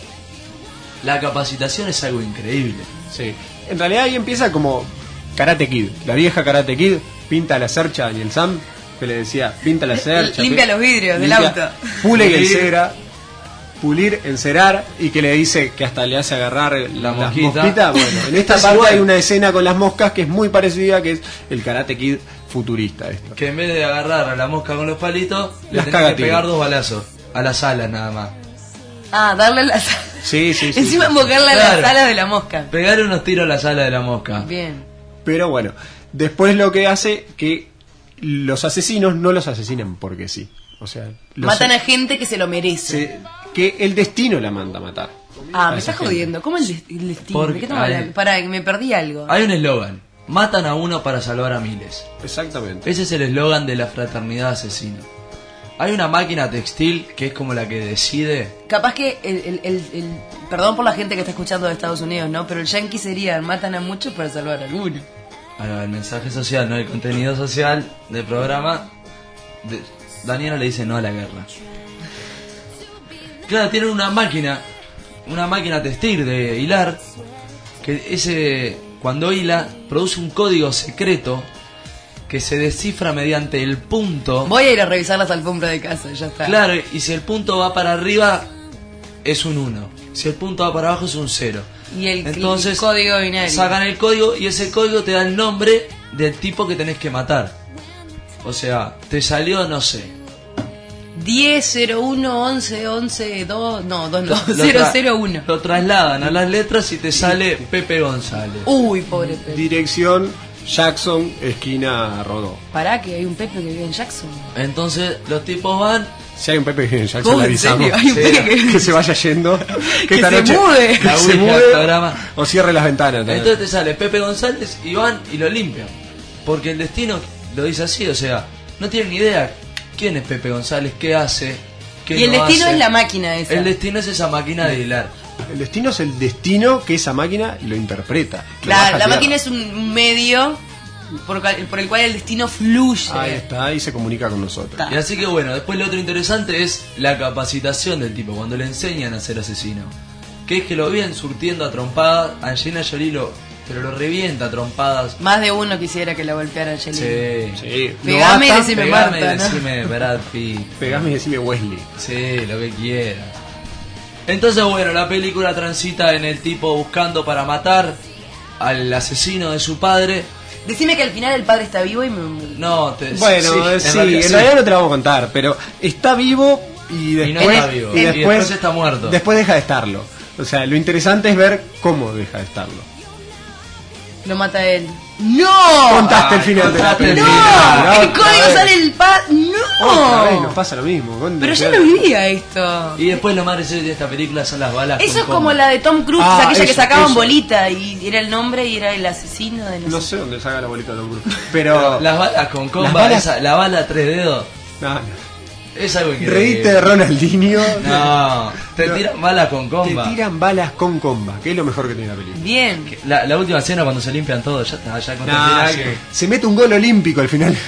La capacitación es algo increíble. Sí. En realidad ahí empieza como Karate Kid. La vieja Karate Kid pinta la cercha a Daniel Sam, que le decía, pinta la cercha. Limpia pi- los vidrios del limpia- auto. Pule y Pulir. encera. Pulir, encerar, y que le dice que hasta le hace agarrar La las mosquita. mosquitas. Bueno, en esta Es parte igual. hay una escena con las moscas que es muy parecida, que es el Karate Kid futurista. Esto. Que en vez de agarrar a la mosca con los palitos, le Las tenés caga que tiro. pegar dos balazos a las alas nada más. Ah, darle las... Sí, sí, sí. Encima sí. mojarle a Claro. las alas de la mosca. Pegarle unos tiros a las alas de la mosca. Bien. Pero bueno, después lo que hace que los asesinos no los asesinan porque sí. O sea, los- Matan a gente que se lo merece. se- que el destino la manda a matar. Ah, a me esa estás gente. jodiendo. ¿Cómo el, des- el destino? Porque- ¿De qué estamos ay. hablando? Pará, que me perdí algo. Hay un eslogan: matan a uno para salvar a miles. Exactamente. Ese es el eslogan de la fraternidad asesina. Hay una máquina textil que es como la que decide. Capaz que el, el, el, el- Perdón por la gente que está escuchando de Estados Unidos, ¿no? Pero el yankee sería matan a muchos para salvar a alguno. Ahora, el mensaje social, no el contenido social del programa. de- Daniela le dice no a la guerra. Claro, tienen una máquina, una máquina textil de hilar, que ese, cuando hila, produce un código secreto que se descifra mediante el punto. Voy a ir a revisar las alfombras de casa, ya está. Claro, y si el punto va para arriba, es un uno. Si el punto va para abajo, es un cero. Y el, Entonces, el código binario. sacan el código y ese código te da el nombre del tipo que tenés que matar. O sea, te salió, no sé. diez, cero, uno, once, once, dos... No, dos no. Lo cero, tra- cero, uno. Lo trasladan a las letras y te sale Pepe González. Uy, pobre Pepe. Dirección Jackson, esquina Rodó. Pará, que hay un Pepe que vive en Jackson. Entonces los tipos van. Si hay un Pepe que vive en Jackson, ¿Cómo, le en avisamos. serio? Hay un Pepe que- que se vaya yendo. Que, Que esta se noche, mude. Que La se Ouija mude programa. o cierre las ventanas. también. Entonces te sale Pepe González y van y lo limpian. Porque el destino lo dice así, o sea, no tienen ni idea quién es Pepe González, qué hace, qué Y el no destino hace. es la máquina esa. El destino es esa máquina de hilar. El destino es el destino que esa máquina lo interpreta. lo Claro, baja a la tierra. máquina es un medio por, cual- por el cual el destino fluye. Ahí está, y se comunica con nosotros. Y así que bueno, después lo otro interesante es la capacitación del tipo, cuando le enseñan a ser asesino. Que es que lo vienen surtiendo a trompadas, Angelina Jolie lo, pero lo revienta a trompadas. Más de uno quisiera que la golpeara Angelina. Sí, sí. Pegame y basta, decime Pegame Marta, y ¿no? decime Brad Pitt. Pegame y decime Wesley. Sí, lo que quieras. Entonces, bueno, la película transita en el tipo buscando para matar al asesino de su padre. Decime que al final el padre está vivo y me... No, te Bueno, sí, eh, sí, en realidad, no te la vamos a contar, pero está vivo y después, Y no está vivo, y y después, después está muerto. Después deja de estarlo. O sea, lo interesante es ver cómo deja de estarlo. Lo mata él. ¡No! Contaste el final de la contaste el película. ¡No! Otra El código vez. sale el padre. Otra vez nos ¡No! pasa lo mismo. con- Pero yo no vivía esto. Y después lo más reciente de esta película son las balas. Eso con es como comba. la de Tom Cruise, Ah, aquella que eso, sacaban eso. bolita y era el nombre y era el asesino de no, No sé. sé dónde saca la bolita de Tom Cruise. Pero Pero. las balas con comba, Las balas- esa- la bala a tres dedos, No, no. es algo increíble. Reíste de Ronaldinho. No, te No. tiran balas con Te comba. tiran balas con comba, que es lo mejor que tiene la película. Bien. La, la última escena cuando se limpian todo, ya está, ya conté el Nah, final se, que- se mete un gol olímpico al final.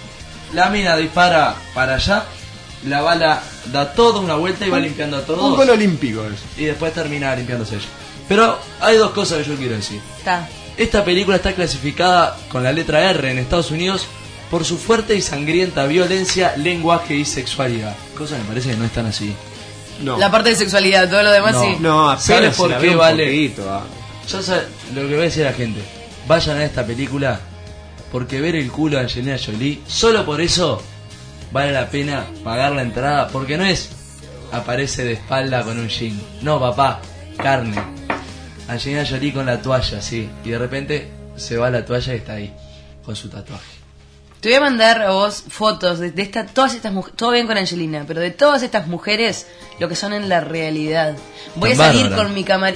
La mina dispara para allá, la bala da toda una vuelta y va limpiando a todos. Un gol olímpico es. Y después termina limpiándose ella. Pero hay dos cosas que yo quiero decir. Está. Esta película está clasificada con la letra R en Estados Unidos por su fuerte y sangrienta violencia, lenguaje y sexualidad. Cosas que me parece que no están así. No. La parte de sexualidad, todo lo demás No. sí. No, ¿Sabe apenas por se la qué ve un vale? poquito, ah. Yo sé lo que voy a decir a la gente. Vayan a esta película porque ver el culo de Angelina Jolie, solo por eso vale la pena pagar la entrada. Porque no es aparece de espalda con un jean. No, papá, carne. Angelina Jolie con la toalla, sí. Y de repente se va la toalla y está ahí, con su tatuaje. Te voy a mandar a vos fotos de, de esta, todas estas mujeres, todo bien con Angelina, pero de todas estas mujeres, lo que son en la realidad. Voy Tan a salir bárbara. con mi cámara.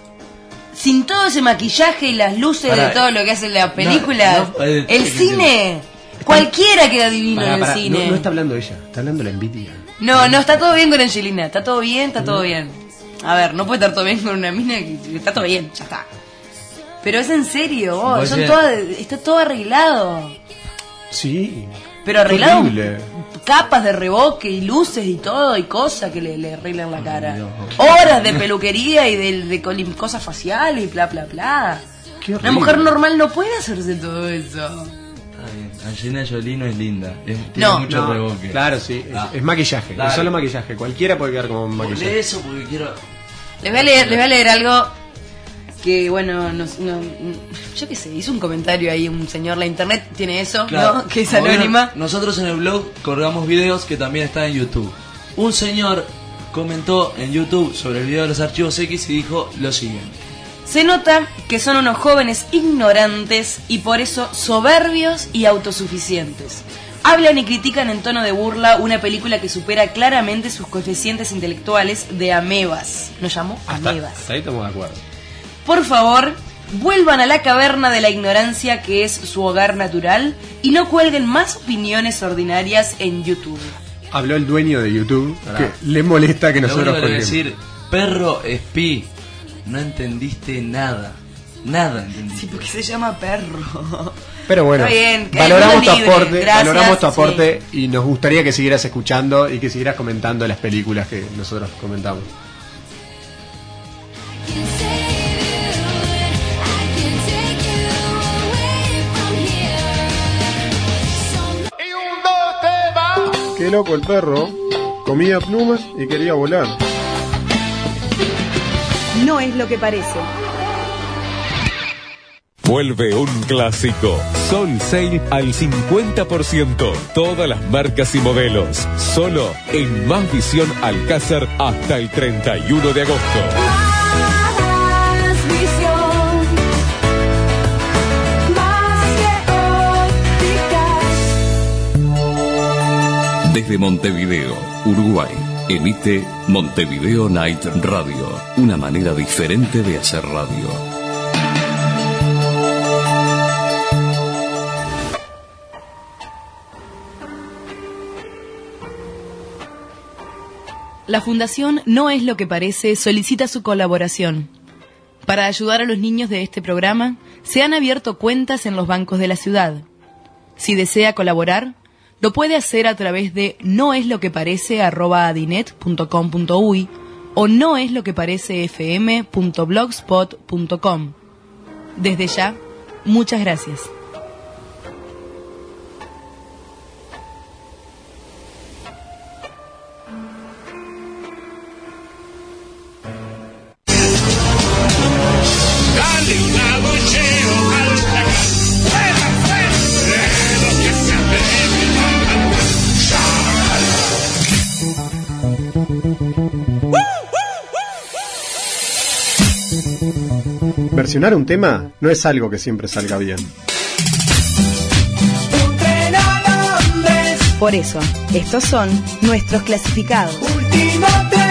Sin todo ese maquillaje y las luces Pará, de todo lo que hace la película, no, eh, el eh, cine, cualquiera queda divino Pará, en el pará, cine. No, no está hablando ella, está hablando la envidia. No, no, está todo bien con Angelina, está todo bien, está todo bien. A ver, no puede estar todo bien con una mina que está todo bien, ya está. Pero es en serio, vos, Vos son decís- todas, está todo arreglado. Sí. Pero arreglado, Horrible. capas de reboque y luces y todo y cosas que le, le arreglan la cara. Dios. Horas de peluquería y de, de colim- cosas faciales y bla bla bla. Qué Una horrible. mujer normal no puede hacerse todo eso. Está bien. Angelina Jolie no es linda. Es, tiene No. mucho No, reboque. claro, sí, es, Ah. es maquillaje, Claro. es solo maquillaje. Cualquiera puede quedar como Lee maquillaje. eso porque quiero. Les voy a leer, les voy a leer algo que, bueno, nos- no, yo qué sé, hizo un comentario ahí un señor, la internet tiene eso, Claro. ¿no? Que es Bueno, anónima. nosotros en el blog colgamos videos que también están en YouTube. Un señor comentó en YouTube sobre el video de los archivos X y dijo lo siguiente. Se nota que son unos jóvenes ignorantes y por eso soberbios y autosuficientes. Hablan y critican en tono de burla una película que supera claramente sus coeficientes intelectuales de amebas. ¿Nos llamó? Hasta, Amebas. hasta ahí estamos de acuerdo. Por favor, vuelvan a la caverna de la ignorancia que es su hogar natural y no cuelguen más opiniones ordinarias en YouTube. Habló el dueño de YouTube, Pará. que le molesta que Lo nosotros único que le voy a colguemos. decir, perro espí, no entendiste nada. Nada entendiste. Sí, porque se llama perro. Pero bueno, Está bien, que valoramos es tu libre, aporte, gracias, valoramos tu sí. aporte y nos gustaría que siguieras escuchando y que siguieras comentando las películas que nosotros comentamos. Qué loco el perro. Comía plumas y quería volar. No es lo que parece. Vuelve un clásico. Sol Sale al cincuenta por ciento. Todas las marcas y modelos. Solo en Más Visión Alcázar hasta el treinta y uno de agosto. Más visión, más que Desde Montevideo, Uruguay, emite Montevideo Night Radio, una manera diferente de hacer radio. La Fundación No es lo que parece solicita su colaboración. Para ayudar a los niños de este programa, se han abierto cuentas en los bancos de la ciudad. Si desea colaborar, lo puede hacer a través de noesloqueparece arroba adinet punto com punto uy o noesloqueparecefm punto blogspot punto com. Desde ya, muchas gracias. Dale un abucheo al huracán. ¡Fuera, fuera! De los que se atreven a cantar. Versionar un tema no es algo que siempre salga bien. Por eso, estos son nuestros clasificados. Último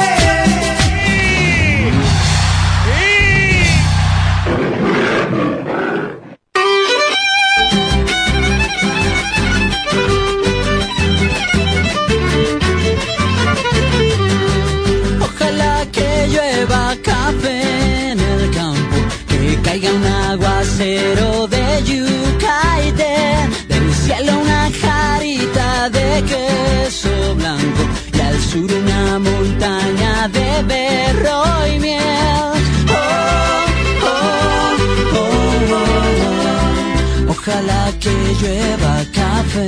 Ojalá que llueva café en el campo, que caiga un aguacero de yuca y té, del cielo una jarita de queso blanco y al sur una montaña de berro y miel. Oh, oh, oh, oh, oh. Ojalá que llueva café.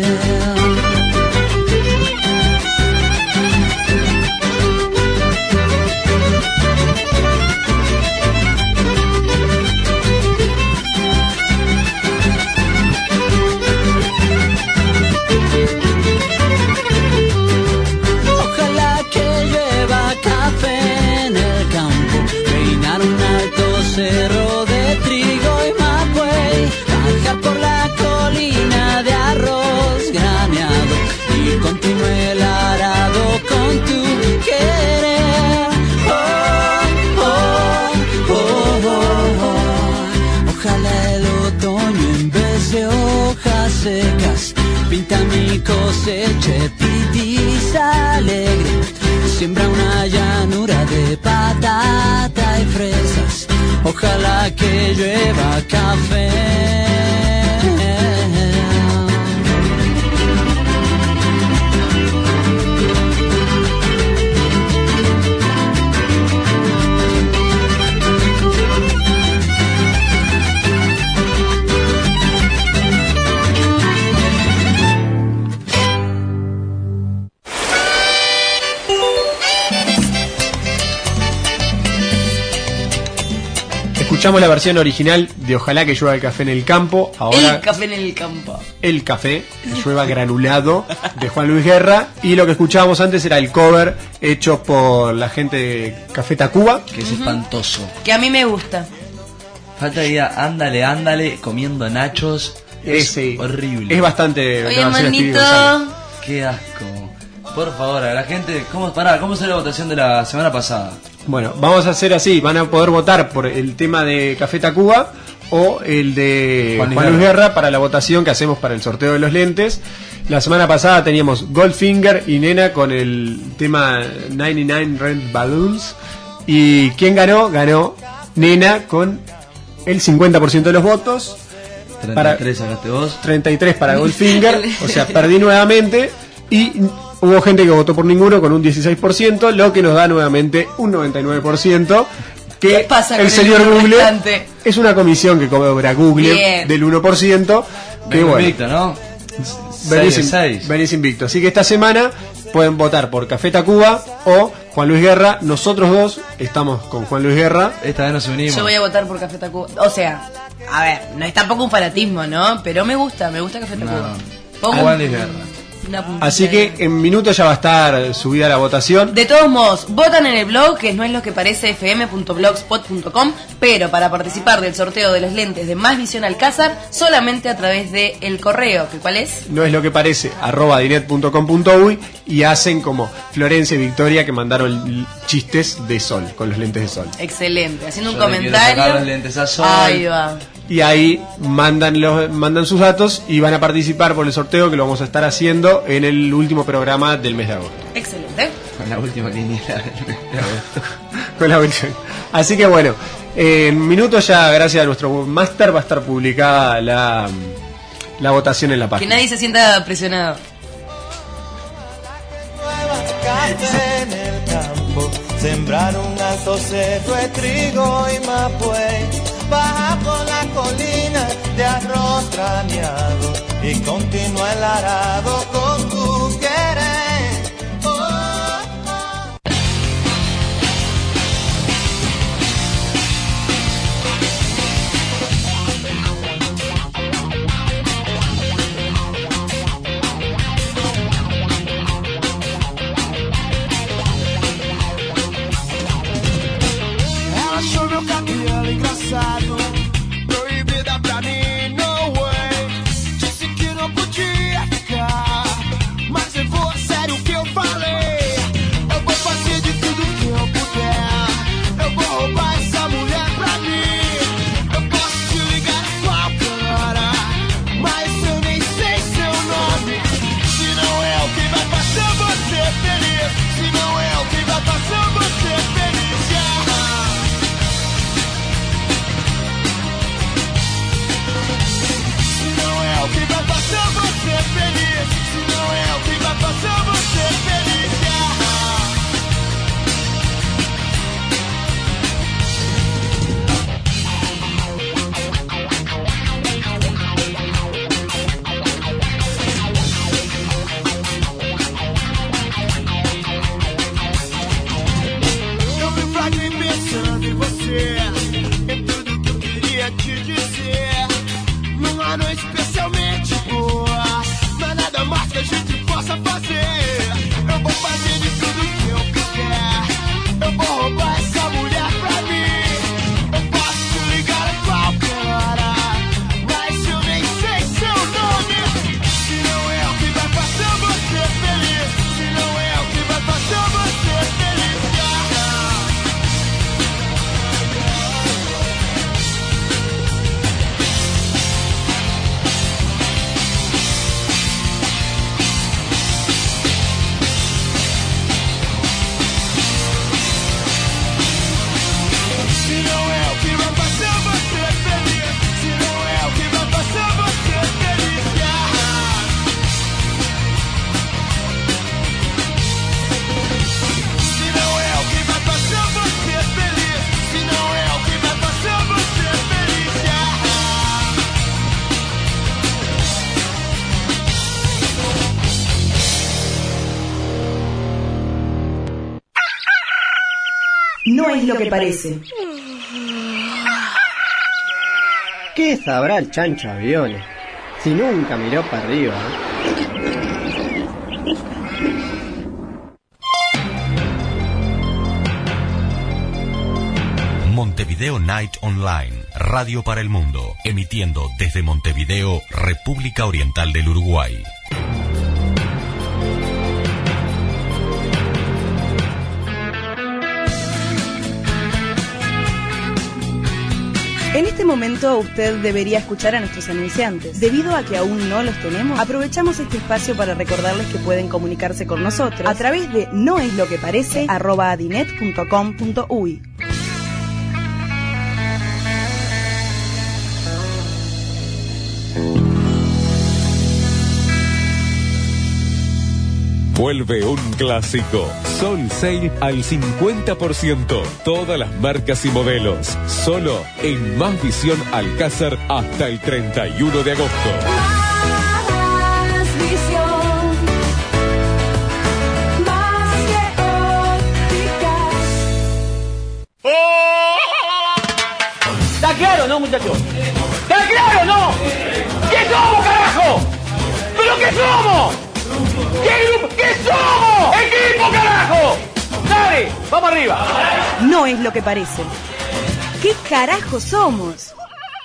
Cerro de trigo y maguey, bajar por la colina de arroz graneado y continúe el arado con tu querer. Oh, oh, oh, oh, oh. Ojalá el otoño en vez de hojas secas pinta mi cosecha pitiza alegre, siembra una llanura de patata y fresas. Ojalá que llueva café. Escuchamos la versión original de Ojalá que llueva el café en el campo. Ahora el café en el campo. El café, que llueva granulado, de Juan Luis Guerra. Y lo que escuchábamos antes era el cover hecho por la gente de Café Tacuba, que es uh-huh. espantoso. Que a mí me gusta. Falta de día, ándale, ándale, comiendo nachos. Es Ese, horrible. Es bastante... Oye, manito. Qué asco. Por favor, a la gente, ¿cómo, pará, ¿cómo salió la votación de la semana pasada? Bueno, vamos a hacer así, van a poder votar por el tema de Café Tacuba o el de Juan, Juan Luis Guerra para la votación que hacemos para el sorteo de los lentes. La semana pasada teníamos Goldfinger y Nena con el tema noventa y nueve Red Balloons. ¿Y quién ganó? Ganó Nena con el cincuenta por ciento de los votos. treinta y tres sacaste vos. treinta y tres para Goldfinger, o sea, perdí nuevamente. Y hubo gente que votó por ninguno con un dieciséis por ciento, lo que nos da nuevamente un noventa y nueve por ciento. Que ¿Qué pasa el con señor el Google restante? Es una comisión que cobra Google Bien. del uno por ciento. Que Vengo bueno, invicto, ¿no? venís, seis de seis. venís invicto. Así que esta semana pueden votar por Café Tacuba o Juan Luis Guerra. Nosotros dos estamos con Juan Luis Guerra. Esta vez nos unimos. Yo voy a votar por Café Tacuba. O sea, a ver, no es tampoco un fanatismo, ¿no? Pero me gusta, me gusta Café Tacuba. No. Juan Luis Guerra. Una puntita Así que en minutos ya va a estar subida la votación. De todos modos, votan en el blog, que no es lo que parece f m punto blogspot punto com, pero para participar del sorteo de los lentes de Más Visión Alcázar, solamente a través de el correo, que ¿cuál es? No es lo que parece, arroba dinet punto com punto uy, y hacen como Florencia y Victoria, que mandaron chistes de sol, con los lentes de sol. Excelente, haciendo un Yo le quiero comentario. sacar los lentes a sol. Ahí va. Y ahí mandan los, mandan sus datos y van a participar por el sorteo, que lo vamos a estar haciendo en el último programa del mes de agosto. Excelente. Con la última línea del mes de agosto. Con la última. Así que bueno, en minutos ya, gracias a nuestro máster, va a estar publicada la, la votación en la Que página. nadie se sienta presionado. Café en el campo, sembrar un alto cerro de trigo y mapuey, baja por la colina de arroz traneado y continúa el arado con tu querer. Oh, oh. Ela achou meu cabelo engraçado, proibida pra mim, no way. Disse que não podia ficar, mas levou a sério o que eu falei. Eu vou fazer de tudo que eu puder, eu vou roubar essa mulher pra mim. Eu posso te ligar a qualquer hora, mas eu nem sei seu nome. Se não é o que vai fazer você feliz, se não é o que vai fazer você feliz, yeah. O que vai fazer você feliz? Se não é o que vai fazer você feliz, yeah. Eu me flagrei pensando em você, em tudo que eu queria te dizer. Numa noite especialmente boa, não há nada mais que a gente possa fazer. Eu vou fazer de tudo que eu puder, eu vou roubar essa mulher pra mim. Eu posso te ligar a qualquer hora, mas eu nem sei seu nome. Se não é o que vai fazer você feliz, se não é o que vai fazer você feliz, yeah. Se não é o que vai fazer você feliz, se não é o que vai fazer você feliz, yeah. Se não é o que vai fazer você feliz, se não é o que vai fazer você feliz, yeah. No es lo que parece. ¿Qué sabrá el chancho aviones? Si nunca miró para arriba. Montevideo Night Online, radio para el mundo, emitiendo desde Montevideo, República Oriental del Uruguay. En este momento usted debería escuchar a nuestros anunciantes. Debido a que aún no los tenemos, aprovechamos este espacio para recordarles que pueden comunicarse con nosotros a través de noesloqueparece arroba adinet punto com punto uy. Vuelve un clásico. Sol Sale al cincuenta por ciento. Todas las marcas y modelos. Solo en Más Visión Alcázar hasta el treinta y uno de agosto. Más visión, más que ópticas. ¿Está claro, no, muchachos? ¿Está claro, no? ¿Qué somos, carajo? ¿Pero qué somos? ¿Qué grupo? ¿Qué somos? ¡Equipo, carajo! ¡Dale! ¡Vamos arriba! No es lo que parece. ¿Qué carajo somos?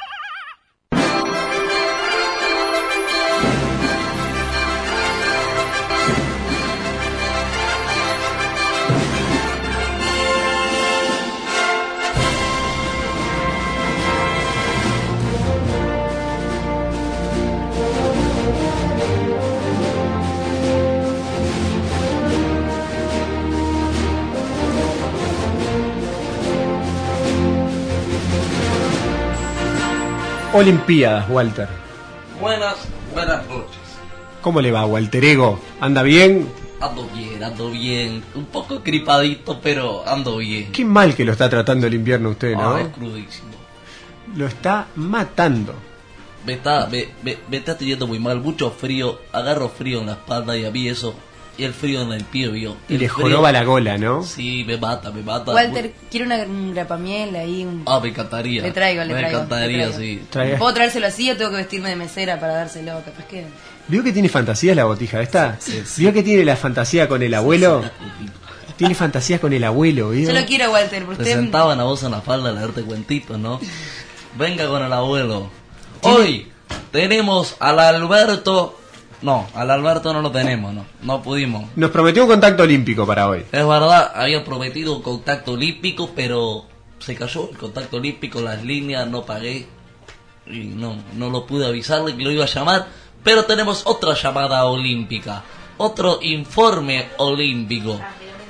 Olimpiadas, Walter. Buenas, buenas noches. ¿Cómo le va, Walter Ego? ¿Anda bien? Ando bien, ando bien. Un poco gripadito, pero ando bien. Qué mal que lo está tratando el invierno usted, ¿no? Ah, es crudísimo. Lo está matando. Me está, me, me, me está teniendo muy mal, mucho frío. Agarro frío en la espalda y a mí eso. Y el frío en el pie, vio. Y El le frío- joroba la gola, ¿no? Sí, me mata, me mata. Walter, quiero una, un grapamiel ahí. Un... Ah, me encantaría. Le traigo, le me traigo, encantaría, le traigo. sí. Trae- ¿Puedo traérselo así o tengo que vestirme de mesera para dárselo? Capaz que... ¿Vio que tiene fantasías la botija esta? Sí, sí. ¿Vio que tiene la fantasía con el abuelo? Tiene fantasías con el abuelo, ¿vio? Yo lo quiero, Walter, porque Te usted... sentaban a vos en la falda a leerte cuentitos, ¿no? Venga con el abuelo. Hoy tenemos al Alberto... No, al Alberto no lo tenemos, no. No pudimos. Nos prometió un contacto olímpico para hoy. Es verdad, había prometido un contacto olímpico, pero se cayó el contacto olímpico, las líneas, no pagué. Y no, no lo pude avisarle que lo iba a llamar. Pero tenemos otra llamada olímpica. Otro informe olímpico.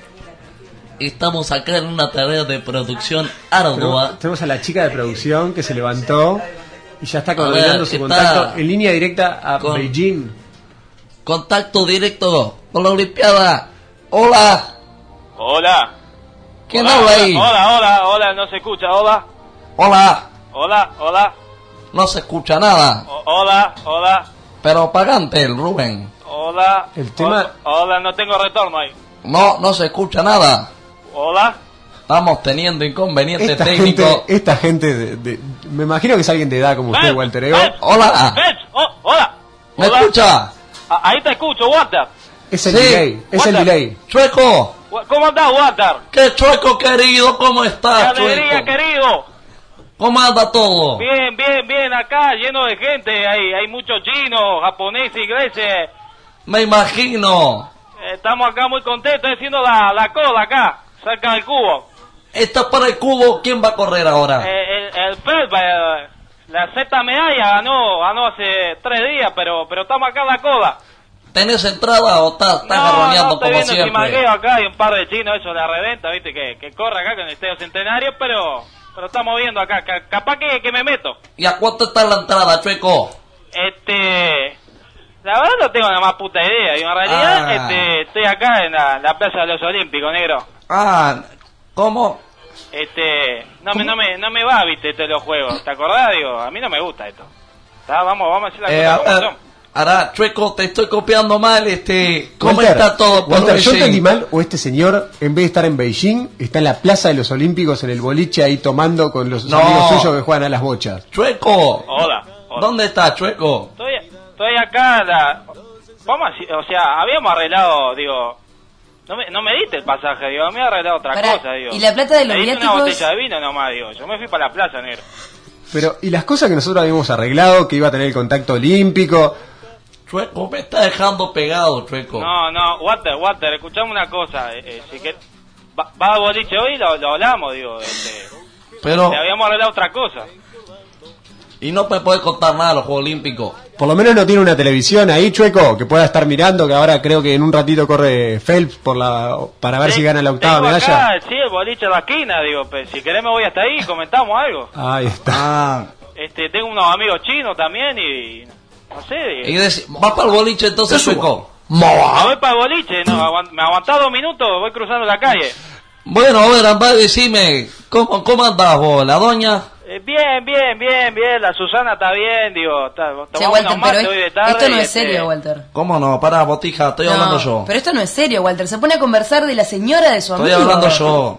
Estamos acá en una tarea de producción ardua. Tenemos, tenemos a la chica de producción que se levantó y ya está coordinando A ver, su está contacto en línea directa a con- Beijing. Contacto directo con la Olimpiada. Hola. Hola. ¿Quién Hola, habla ahí? Hola, hola, hola, no se escucha, hola. Hola. Hola, hola. No se escucha nada. O- hola, hola. Pero pagante el Rubén. Hola. El tema- Ho- Hola, no tengo retorno ahí. No, no se escucha nada. Hola. Estamos teniendo inconvenientes Esta técnicos. gente, esta gente de, de- me imagino que es alguien de edad como usted, Ven, Walter Ego. ven, Hola. ven, oh, hola. ¿Me Hola. escucha? A- ahí te escucho, Walter. Es el Sí. delay, es el Walter. delay. Chueco. Wa- ¿Cómo andás, Walter? ¿Qué Chueco querido? ¿Cómo ¡Qué estás, alegría, Chueco? querido! ¿Cómo anda todo? Bien, bien, bien, acá lleno de gente. Hay, hay muchos chinos, japoneses, ingleses. Me imagino. Eh, Estamos acá muy contentos haciendo la, la cola acá, cerca del cubo. Esto para el cubo. ¿Quién va a correr ahora? Eh, el el Felpa, eh, la sexta medalla ganó, ganó hace tres días, pero pero estamos acá en la cola. ¿Tenés entrada o estás, estás no, garroneando no, estoy como viendo si siempre? magueo acá, hay un par de chinos, eso, la reventa, viste, que, que corre acá con el Estadio Centenario, pero pero estamos viendo acá, ca- capaz que, que me meto. ¿Y a cuánto está la entrada, Chueco? Este... La verdad no tengo la más puta idea, y en realidad Ah. este, estoy acá en la, la Plaza de los Olímpicos, negro. Ah, ¿cómo? Este, no me, no me, no me va, viste, esto de los juegos, ¿te acordás? Digo, a mí no me gusta esto. Está, vamos, vamos a hacer la Eh, cosa a como ver, son. ahora, Chueco, te estoy copiando mal, este... ¿Cómo Walter, está todo por Walter, ¿yo Beijing? entendí mal o este señor, en vez de estar en Beijing, está en la Plaza de los Olímpicos, en el boliche, ahí tomando con los No. amigos suyos que juegan a las bochas? Chueco. Hola, hola. ¿Dónde estás, Chueco? Estoy, estoy acá, la... Vamos a, o sea, habíamos arreglado, digo... No me, no me diste el pasaje, digo, me había arreglado otra Pará, cosa, digo. ¿y la plata de los Me diste una viáticos? botella de vino nomás, digo. Yo me fui para la plaza, negro. Pero, ¿y las cosas que nosotros habíamos arreglado, que iba a tener el contacto olímpico? Chueco, me está dejando pegado, Chueco. No, no, Walter, Walter, escuchame una cosa. Eh, eh, si que, va, va al boliche hoy, lo, lo hablamos, digo. Este, Pero... le habíamos arreglado otra cosa. Y no me puedes contar nada de los Juegos Olímpicos. Por lo menos no tiene una televisión ahí, Chueco, que pueda estar mirando, que ahora creo que en un ratito corre Phelps por la, para ver Sí, si gana la octava tengo medalla. acá, sí, el boliche de la esquina, digo. Pues, si querés me voy hasta ahí, comentamos algo. Ahí está. Ah. Este, tengo unos amigos chinos también y... No sé, Y digo. dec- ¿vas para el boliche entonces, Chueco? Me voy para el boliche, no, aguant- me aguantá dos minutos, voy cruzando la calle. Bueno, a ver, anda, decime, ¿cómo, cómo andás vos, la doña? Eh, bien, bien, bien, bien, la Susana está bien, digo, está, Che, tomamos Walter, unos mates pero hoy de es- tarde. esto no y, es este, serio, Walter. ¿Cómo no? Pará, botija, estoy No, hablando yo. Pero esto no es serio, Walter. Se pone a conversar de la señora de su Estoy amigo. hablando yo. ¿Quién la, quién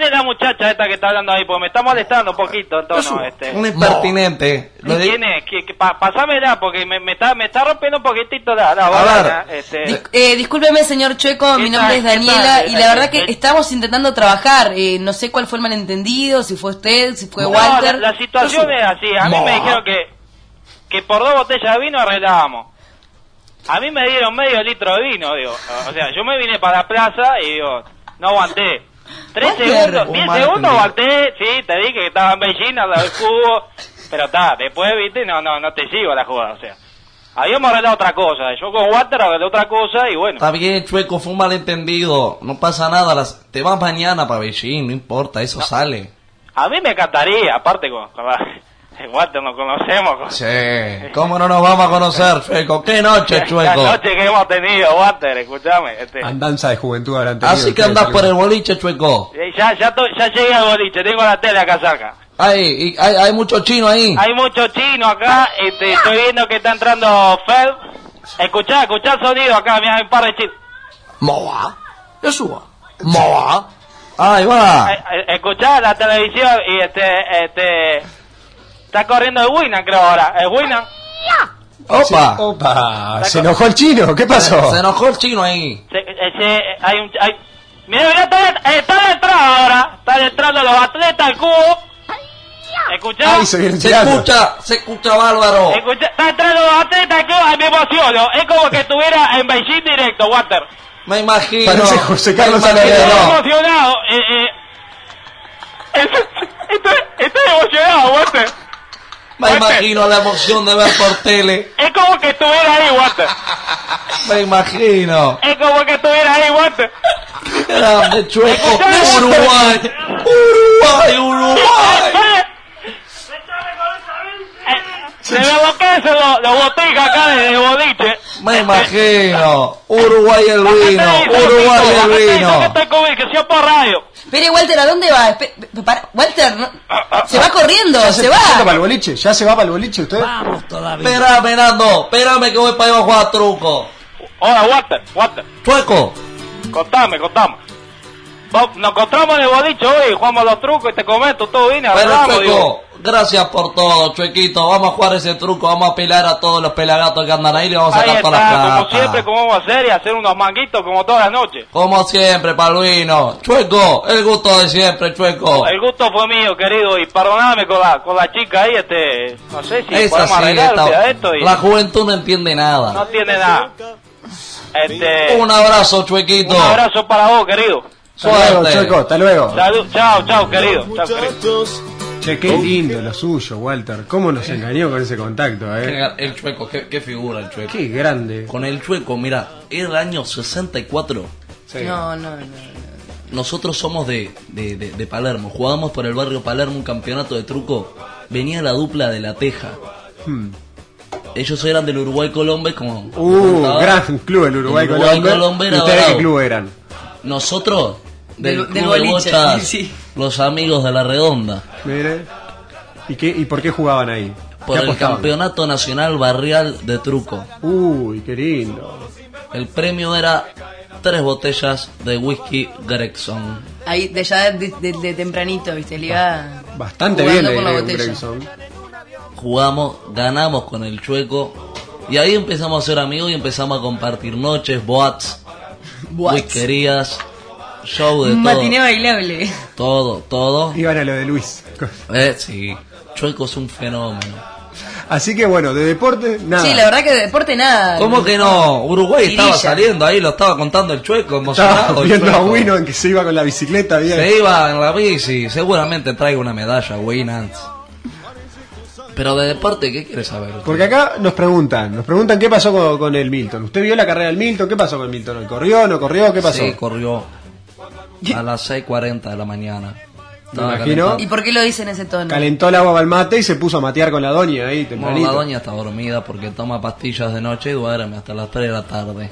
es la muchacha esta que está hablando ahí? Porque me está molestando un poquito el tono este. Un impertinente. Lo de- ¿Quién es? ¿Qué- qué- pa- Pasámela porque me, me está me está rompiendo un poquitito la, la A bola, ver. este. Dis- eh, discúlpeme, señor Chueco, mi ¿Qué nombre tal? es ¿Qué Daniela tal? y la verdad que Eh, estamos intentando trabajar. Eh, no sé cuál fue el malentendido, si fue usted, si fue No, Walter. la, la situación es así. A mí No. me dijeron que, que por dos botellas de vino arreglábamos. A mí me dieron medio litro de vino, digo. O sea, yo me vine para la plaza y digo, no aguanté. Tres Walter, segundos, un diez mal segundos entendido. aguanté, sí, te dije que estaba en Beijing, al lado del cubo. Pero está, después, viste, no, no, no te sigo la jugada, o sea. Habíamos arreglado otra cosa. Yo con Walter arreglé otra cosa y bueno. Está bien, Chueco, fue un malentendido. No pasa nada. Las... Te vas mañana para Beijing, no importa, eso sale. A mí me encantaría, aparte con, con la... Walter nos conocemos. Con... Sí. ¿Cómo no nos vamos a conocer, Chueco? ¿Qué noche, La Chueco? noche que hemos tenido, Walter, escúchame. Este, Andanza de juventud habrán tenido Así que ustedes, andás por el algunos. boliche, Chueco. eh, ya, ya, to- ya llegué al boliche, tengo la tele acá cerca. Ay, y hay, hay mucho chino ahí. Hay mucho chino acá, este, estoy viendo que está entrando Fed. Escuchá, escuchá el sonido acá, mira, hay un par de chinos. Moa. Eso. Moa. Ahí va. Eh, eh, Escuchá la televisión y este, este, está corriendo el Winan, creo ahora. El Winan. Opa. Opa, se enojó el chino, ¿qué pasó? Se enojó el chino ahí. Se, ese, hay un, hay, mira, mira, está, eh, está de entrada ahora. Están entrando los atletas al cubo. Escuchá. Ay, se vienen Se tirando. escucha, se escucha bárbaro. Escucha, está entrando los atletas al cubo. Ay, me emociono. Es como que estuviera en Beijing directo, Walter. Me imagino. Parece José Carlos Me imagino. Estoy Saladero. emocionado. Eh, eh. Estoy, estoy emocionado, Walter. Me imagino la emoción de ver por tele. Es como que estuviera ahí, Walter. Me imagino. Es como que estuviera ahí, Walter. Grande, Chueco. Escuchá, Uruguay. Uruguay, Uruguay. Se me bloquean los, los boticas acá de, de boliche. Me imagino. Uruguay el vino. Uruguay el Que vino. estoy con que sea por radio. Espere, Walter, ¿a dónde va? Espe- para- Walter, no- se va corriendo, ¿Ya se se presenta para va. el boliche? ¿Ya se va para el boliche usted? Vamos todavía. Espérame, Nando. Espérame que voy para allá a jugar truco. Hola, Walter, Walter. Chueco. Contame, contame. Vos- Nos encontramos en el boliche hoy, jugamos los trucos y te comento, todo bien, Bueno, hablamos, digo. Chueco, gracias por todo, Chuequito. Vamos a jugar ese truco, vamos a pelear a todos los pelagatos que andan ahí y le vamos a Ahí sacar toda la está, plata. como siempre, como vamos a hacer y hacer unos manguitos como todas las noches. Como siempre, Palvino. Chueco, el gusto de siempre, Chueco. El gusto fue mío, querido, y perdoname con la, con la chica ahí, este, no sé si Es podemos así, arreglar esta- un día esto y la juventud no entiende nada. no tiene nada. Este, Un abrazo, Chuequito. un abrazo para vos, querido. Hasta luego, Suerte. Chueco, hasta luego. Salud, chao, chao, querido. Chao, querido. Che, qué lindo lo suyo, Walter. ¿Cómo nos engañó con ese contacto, eh? El Chueco, qué, qué figura el Chueco. Qué grande. Con el Chueco, mira, era el año sesenta y cuatro. No, no, no. Nosotros somos de, de, de, de Palermo. Jugábamos por el barrio Palermo un campeonato de truco. Venía la dupla de La Teja. Hmm. Ellos eran del Uruguay Colombe como... Uh, contaba. gran club el Uruguay, El Uruguay Colombe. Colombe era ¿Y ustedes qué bravo. club eran? Nosotros, del, Del- club del de boliche, bochas, sí. los amigos de la Redonda. Mire. ¿Y, qué, ¿Y por qué jugaban ahí? Por ¿Qué el apostaban? campeonato nacional barrial de truco. Uy, qué lindo. El premio era tres botellas de whisky Gregson. Ahí, de ya de, de- de tempranito, viste, le iba Bastante jugando bien por la de botella. Gregson. Jugamos, ganamos con el Chueco y ahí empezamos a ser amigos y empezamos a compartir noches, boats, Boats. whiskerías, show de Un todo. matiné bailable. Todo, todo. Iban a lo de Luis. Eh, sí, Chueco es un fenómeno. Así que bueno, de deporte, nada. Sí, la verdad que de deporte nada. ¿Cómo que no? Uruguay estaba Tirilla. saliendo ahí, lo estaba contando el Chueco, emocionado. Estaba el viendo a Chueco. Wino en que se iba con la bicicleta bien. Se iba en la bici, seguramente traiga una medalla, Winans. Pero de deporte, ¿qué quiere saber usted? Porque acá nos preguntan, nos preguntan qué pasó con, con el Milton. ¿Usted vio la carrera del Milton? ¿Qué pasó con el Milton? ¿Corrió? ¿No corrió? ¿Qué pasó? Sí, corrió a las seis cuarenta de la mañana. Estaba imagino. calentando. ¿Y por qué lo dice en ese tono? Calentó el agua para el mate y se puso a matear con la doña ahí Bueno, tempranito. la doña está dormida porque toma pastillas de noche y duerme hasta las tres de la tarde.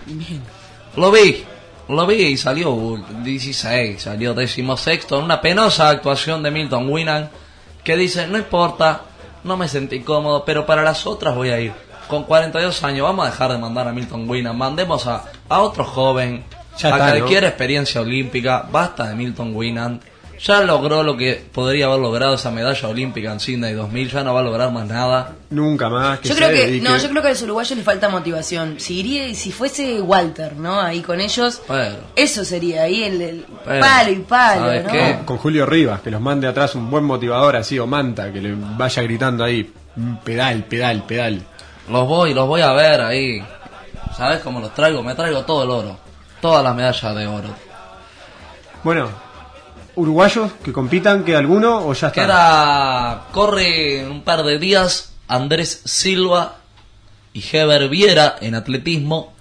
Lo vi, lo vi y salió uh, dieciséis, salió decimosexto en una penosa actuación de Milton Winan que dice, no importa, no me sentí cómodo, pero para las otras voy a ir. Con cuarenta y dos años vamos a dejar de mandar a Milton Winan, mandemos a, a otro joven, Ya a está, cualquier ¿no? experiencia olímpica, basta de Milton Winan. Ya logró lo que podría haber logrado, esa medalla olímpica en Sydney dos mil, ya no va a lograr más nada. Nunca más. Que Yo se creo que dedique. no, yo creo que a los uruguayos les falta motivación. Si iría, si fuese Walter, ¿no? Ahí con ellos, Pero, eso sería ahí el, el Pero, palo y palo, ¿sabes ¿no? qué? Con Julio Rivas, que los mande atrás un buen motivador así, o Manta, que le vaya gritando ahí, pedal, pedal, pedal. los voy, los voy a ver ahí. ¿Sabes cómo los traigo? Me traigo todo el oro. Todas las medallas de oro. Bueno, uruguayos que compitan, ¿queda alguno o ya está? Queda, corre en un par de días Andrés Silva y Heber Viera en atletismo.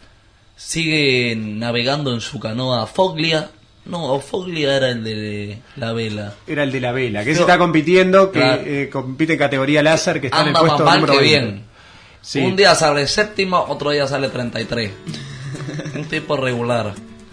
Siguen navegando en su canoa Foglia. No, Foglia era el de la vela. Era el de la vela, que Yo- se está compitiendo, que Claro. eh, compite en categoría láser, que está en el Anda más puesto mal número que veinte. bien. Sí. Un día sale séptimo, otro día sale treinta y tres. Un tipo regular.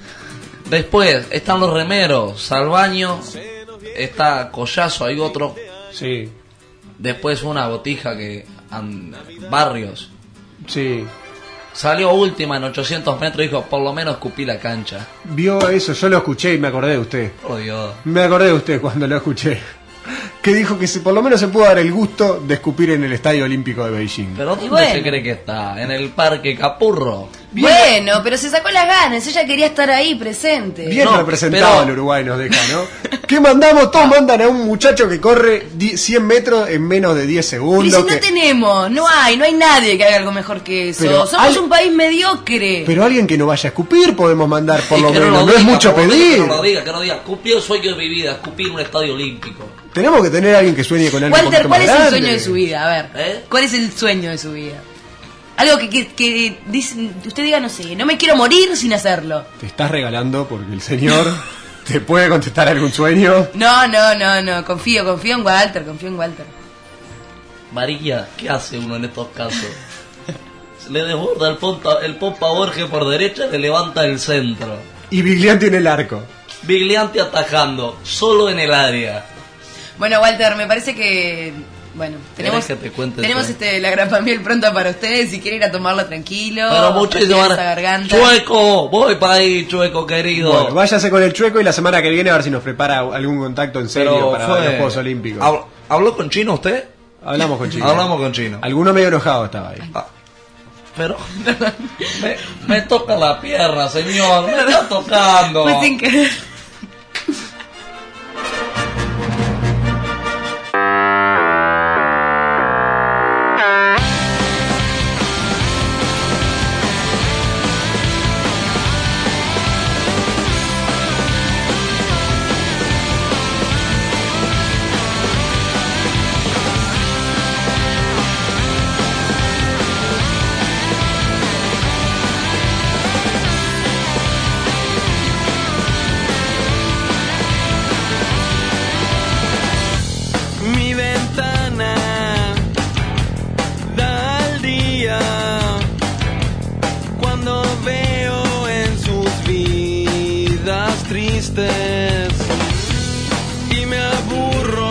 Después están los remeros, Salvaño, está Collazo, hay otro. Sí. Después una botija que... an- Barrios. Sí. Salió última en ochocientos metros y dijo, por lo menos escupí la cancha. Vio eso, yo lo escuché y me acordé de usted. Por Dios. Me acordé de usted cuando lo escuché. Que dijo que se, por lo menos se pudo dar el gusto de escupir en el Estadio Olímpico de Beijing. ¿Pero dónde bueno. se cree que está? ¿En el Parque Capurro? Bueno, pero se sacó las ganas, ella quería estar ahí presente. Bien No, representado pero- el Uruguay nos deja, ¿no? ¿Qué mandamos? Todos mandan a un muchacho que corre di- cien metros en menos de diez Pero segundos. si que- no tenemos, no hay, no hay nadie que haga algo mejor que eso. Pero Somos al- un país mediocre. Pero alguien que no vaya a escupir podemos mandar por Y lo que menos. No, lo es diga, mucho por lo menos pedir. Que no lo diga, que no diga. Escupí el sueño de mi vida, escupir un estadio olímpico. Tenemos que tener a alguien que sueñe con algo un Walter, poquito ¿cuál más es el grande. sueño de su vida? A ver, ¿Eh? ¿cuál es el sueño de su vida? Algo que, que, que dice- usted diga, no sé, no me quiero morir sin hacerlo. Te estás regalando porque el señor te puede contestar algún sueño. No, no, no, no, confío, confío en Walter, confío en Walter. María, ¿qué hace uno en estos casos? Se le desborda el pompa, el pompa Borges por derecha y le levanta el centro. Y Biglianti en el arco. Biglianti atajando, solo en el área. Bueno, Walter, me parece que... Bueno, tenemos, ¿Querés que te cuente tenemos eso? este, la grapamiel pronta para ustedes. Si quieren ir a tomarlo tranquilo. Pero muchísimo. retirar ahora- esa garganta. Chueco, voy para ahí, Chueco querido. Bueno, váyase con el Chueco y la semana que viene a ver si nos prepara algún contacto en serio Pero para fue- los Juegos Olímpicos. ¿Hab- ¿Habló con Chino usted? Hablamos con Chino. Hablamos con Chino. Alguno medio enojado estaba ahí. Ah, Pero me, me toca la pierna, señor. Me está tocando. Fue sin querer. Mi ventana da al día cuando veo en sus vidas tristes y me aburro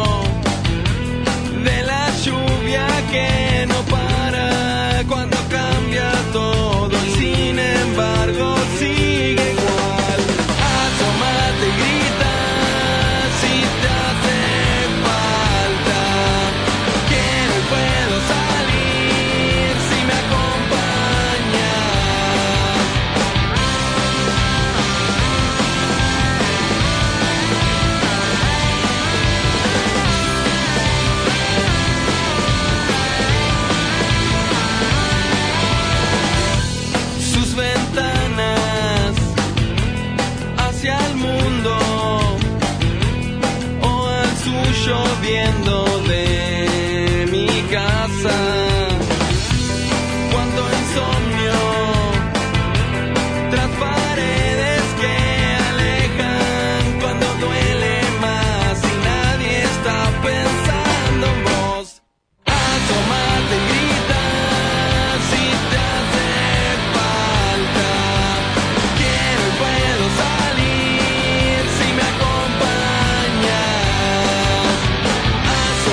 de la lluvia que no para cuando cambia todo y sin embargo sigue igual. Asómate y grita si te hace falta, que no puedo salir si me acompañas. Sus ventanas hacia el mundo o al suyo viendo de mi casa. Cuánto insomnio tras paredes que alejan, cuando duele más y nadie está pensando en vos. Asómate y grita si te hace falta, que no puedo salir si me acompañas.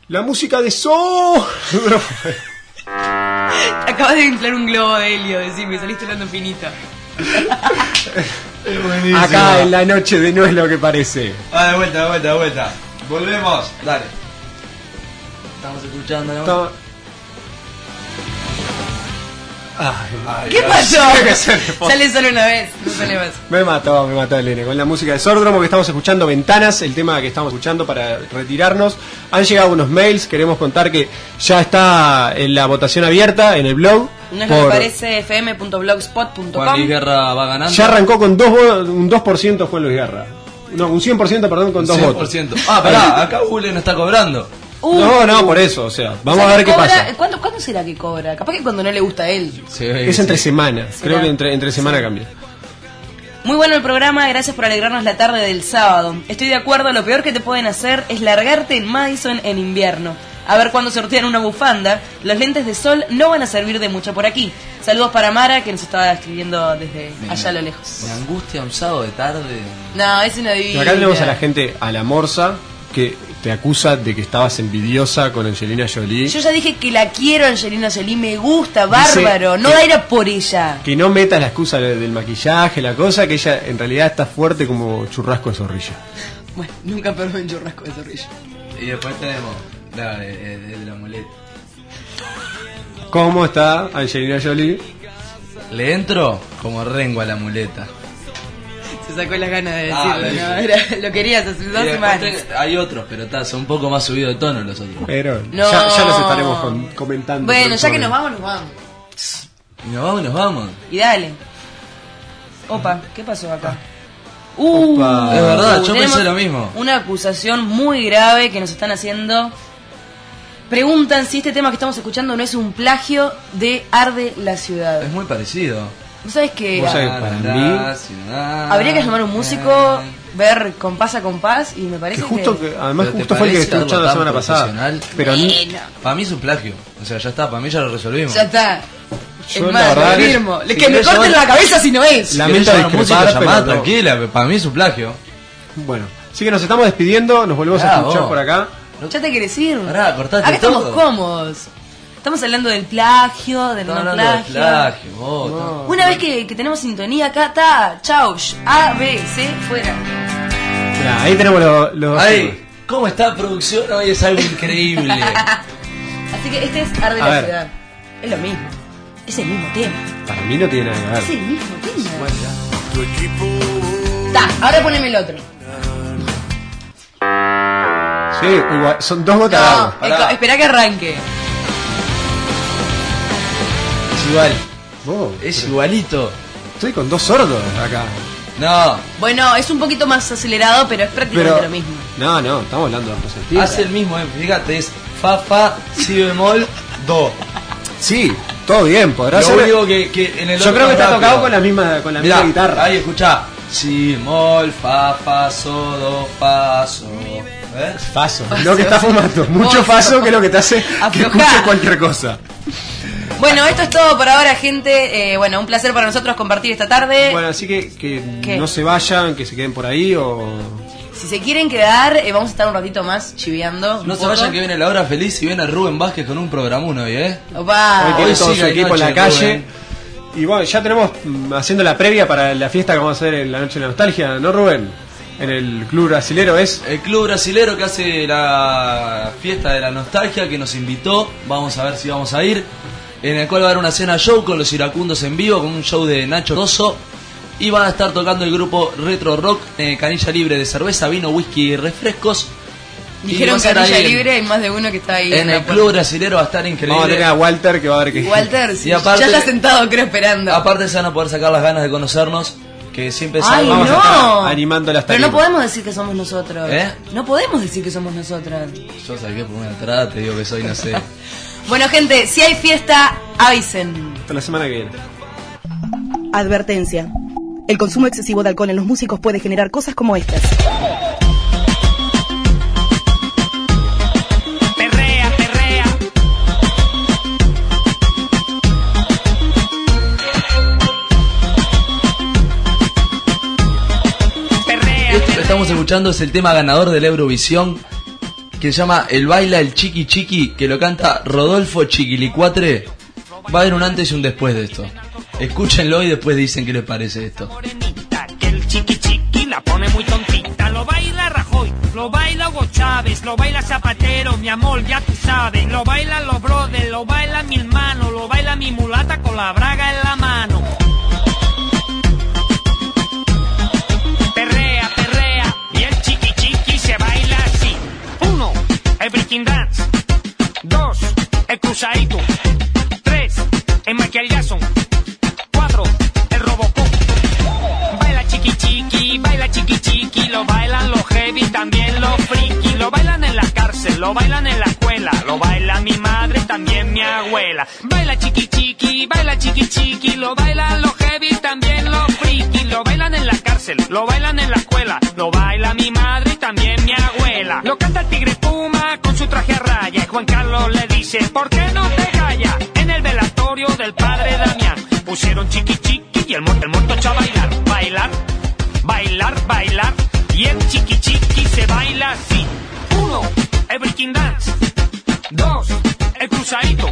La música de Sordro. Acabas de inflar un globo de helio, decime, saliste hablando finito. Es buenísimo. Acá en la noche de No es lo que parece. Ah, de vuelta, de vuelta, de vuelta. Volvemos, dale. Estamos escuchando, ¿no? Estamos... Ay, ay, ¿Qué ay, pasó? que se me fue. Sale solo una vez, no sale más. Me mató, me mató el nene. Con la música de Sordromo que estamos escuchando, Ventanas, el tema que estamos escuchando para retirarnos. Han llegado unos mails, queremos contar que ya está en la votación abierta en el blog. No es lo que parece, f m punto blogspot punto Juan com. Luis Guerra va ganando. Ya arrancó con dos, vo- un dos por ciento Juan Luis Guerra. No, un cien por ciento, perdón, con dos cien por votos. ciento. Ah, pará, acá Google no está cobrando. Uh, No, no, por eso, o sea, vamos o sea, a ver que qué cobra- pasa. ¿cuánto, ¿Cuándo será que cobra? Capaz que cuando no le gusta a él. Sí, Es entre semana, creo que entre, entre semana cambia. Muy bueno el programa, gracias por alegrarnos la tarde del sábado. Estoy de acuerdo, lo peor que te pueden hacer es largarte en Madison en invierno. A ver cuándo sortean una bufanda. Los lentes de sol no van a servir de mucho por aquí. Saludos para Mara, que nos estaba escribiendo desde allá a lo lejos. Me angustia un sábado de tarde. No, es una Y divina. acá tenemos a la gente, a la Morsa, que te acusa de que estabas envidiosa con Angelina Jolie. Yo ya dije que la quiero, Angelina Jolie, me gusta, Dice bárbaro. No que- era por ella. Que no metas la excusa del del maquillaje, la cosa, que ella en realidad está fuerte como churrasco de zorrilla. Bueno, nunca probé un churrasco de zorrillo. Y después tenemos la de, de, de la muleta. ¿Cómo está Angelina Jolie? Le entro como rengo a la muleta. Se sacó las ganas de Ah, decirlo, lo ¿no? dije. Era- lo querías hace Y dos después semanas. te- hay otros, pero está, son un poco más subidos de tono los otros. Pero No. ya, ya los estaremos con- comentando. Bueno, ya que pronto. nos vamos, nos vamos. Y nos vamos, nos vamos. Y dale. Opa, ¿qué pasó acá? Uh, Opa. Es verdad, yo tenemos pensé lo mismo. Una acusación muy grave que nos están haciendo. Preguntan si este tema que estamos escuchando no es un plagio de Arde la Ciudad. Es muy parecido. ¿Vos sabés que Vos sabés, para mí- habría que llamar a un músico, ver compás a compás y me parece Que justo que... que, además ¿Pero te justo fue el que parece estuve escuchando la algo semana tan pasada. profesional? Pero ni- Bueno, Para mí es un plagio. O sea, ya está, para mí ya lo resolvimos. ya está. Yo, es la más, verdad, lo firmo. si Le- que me querés corten llamar- la cabeza si no es. La- Si Lamento querés llamar discrepar, música, llamá, pero no. tranquila, para mí es un plagio. bueno, así que nos estamos despidiendo, nos volvemos Ah, a escuchar vos. por acá. Ya te querés ir. Pará, cortate Acá estamos todo. cómodos. Estamos hablando del plagio, del no, No, hablando de plagio. plagio, vos. no. Una vez que, que tenemos sintonía acá, está, chau, sh, A, B, C, fuera. Mirá, ahí tenemos los... los Ay, ¿cómo está producción? Hoy es algo increíble. Así que este es Arde A la ver. Ciudad. Es lo mismo. Es el mismo tema. Para mí no tiene nada que Es ver. el mismo tema. Ta, ahora poneme el otro. Sí, igual, son dos gotas de No, agua. esco- espera que arranque. Es igual. Vos, Es igualito. estoy con dos sordos acá. No, Bueno, es un poquito más acelerado, pero es prácticamente Pero... lo mismo. No, no, estamos hablando de Argentina. hace el mismo, eh, fíjate, es fa, fa, si bemol, do. Sí, todo bien, podrá Lo ser... único que, que en el Yo otro creo que es está rápido. tocado con la misma, con la Mirá, misma guitarra. ahí escuchá. Si, mol, fa, fa, so, do, fa, so. ¿Eh? Faso, lo que está fumando. Mucho faso que es lo que te hace que Aflojá. escuches cualquier cosa. Bueno, esto es todo por ahora, gente. Eh, bueno, un placer para nosotros compartir esta tarde. Bueno, así que, que ¿Qué? no se vayan, que se queden por ahí o... Si se quieren quedar, eh, vamos a estar un ratito más chiveando. un No se poco. vayan que viene la hora feliz y viene Rubén Vázquez con un programuno hoy, ¿eh? Opa. Hoy tiene hoy todo sí su hay equipo en la noche, calle. Rubén. Y bueno, ya tenemos mm, haciendo la previa para la fiesta que vamos a hacer en la noche de la nostalgia, ¿no, Rubén? En el Club Brasilero es... El club brasilero que hace la fiesta de la nostalgia, que nos invitó, vamos a ver si vamos a ir, en el cual va a haber una cena show con los iracundos en vivo, con un show de Nacho Rosso, y van a estar tocando el grupo Retro Rock, eh, canilla libre de cerveza, vino, whisky y refrescos. Y va Dijeron a ser canilla ahí en- libre, hay más de uno que está ahí. En la el puerta. club brasilero va a estar increíble. Vamos a tener a Walter que va a ver que... Walter, sí, Y aparte- ya está sentado, creo, esperando. Aparte se van a poder sacar las ganas de conocernos, que siempre Ay, sabemos- Vamos a no. estar animando las Pero no tarimas. podemos decir que somos nosotros. ¿Eh? No podemos decir que somos nosotras. Yo saqué por una entrada, te digo que soy, no sé. Bueno, gente, si hay fiesta, avisen. Hasta la semana que viene. Advertencia. El consumo excesivo de alcohol en los músicos puede generar cosas como estas. Perrea, perrea. Perrea, Esto que estamos escuchando es el tema ganador del Eurovisión que se llama El Baila el Chiqui Chiqui, que lo canta Rodolfo Chiquilicuatre. Va a haber un antes y un después de esto. Escúchenlo y después dicen qué les parece esto. Que el chiqui chiqui la pone muy tontita. Lo baila Rajoy, lo baila Hugo Chávez, lo baila Zapatero, mi amor, ya tú sabes. Lo bailan los brothers, lo baila mi hermano, lo baila mi mulata con la braga en la mano. Perrea, perrea, y el chiqui chiqui se baila así. Uno, el breaking dance. Dos, el cruzadito. Tres, el Michael Jackson. Cuatro, el Robocop. Baila chiqui chiqui, baila chiqui chiqui. Lo bailan los heavy, también los friki. Lo bailan en la cárcel, lo bailan en la escuela. Lo baila mi madre, también mi abuela. Baila chiqui chiqui, baila chiqui chiqui. Lo bailan los heavy, también los friki. Lo bailan en la cárcel, lo bailan en la escuela. Lo baila mi madre y también mi abuela. Lo canta el Tigre Puma con su traje a raya. Y Juan Carlos le dice, ¿por qué no te callas? En el velatorio del padre Damián pusieron chiqui chiqui y el, mu el muerto echó a bailar. Bailar, bailar, bailar. Y el chiqui chiqui se baila así. Uno, el breaking dance. Dos, el cruzadito.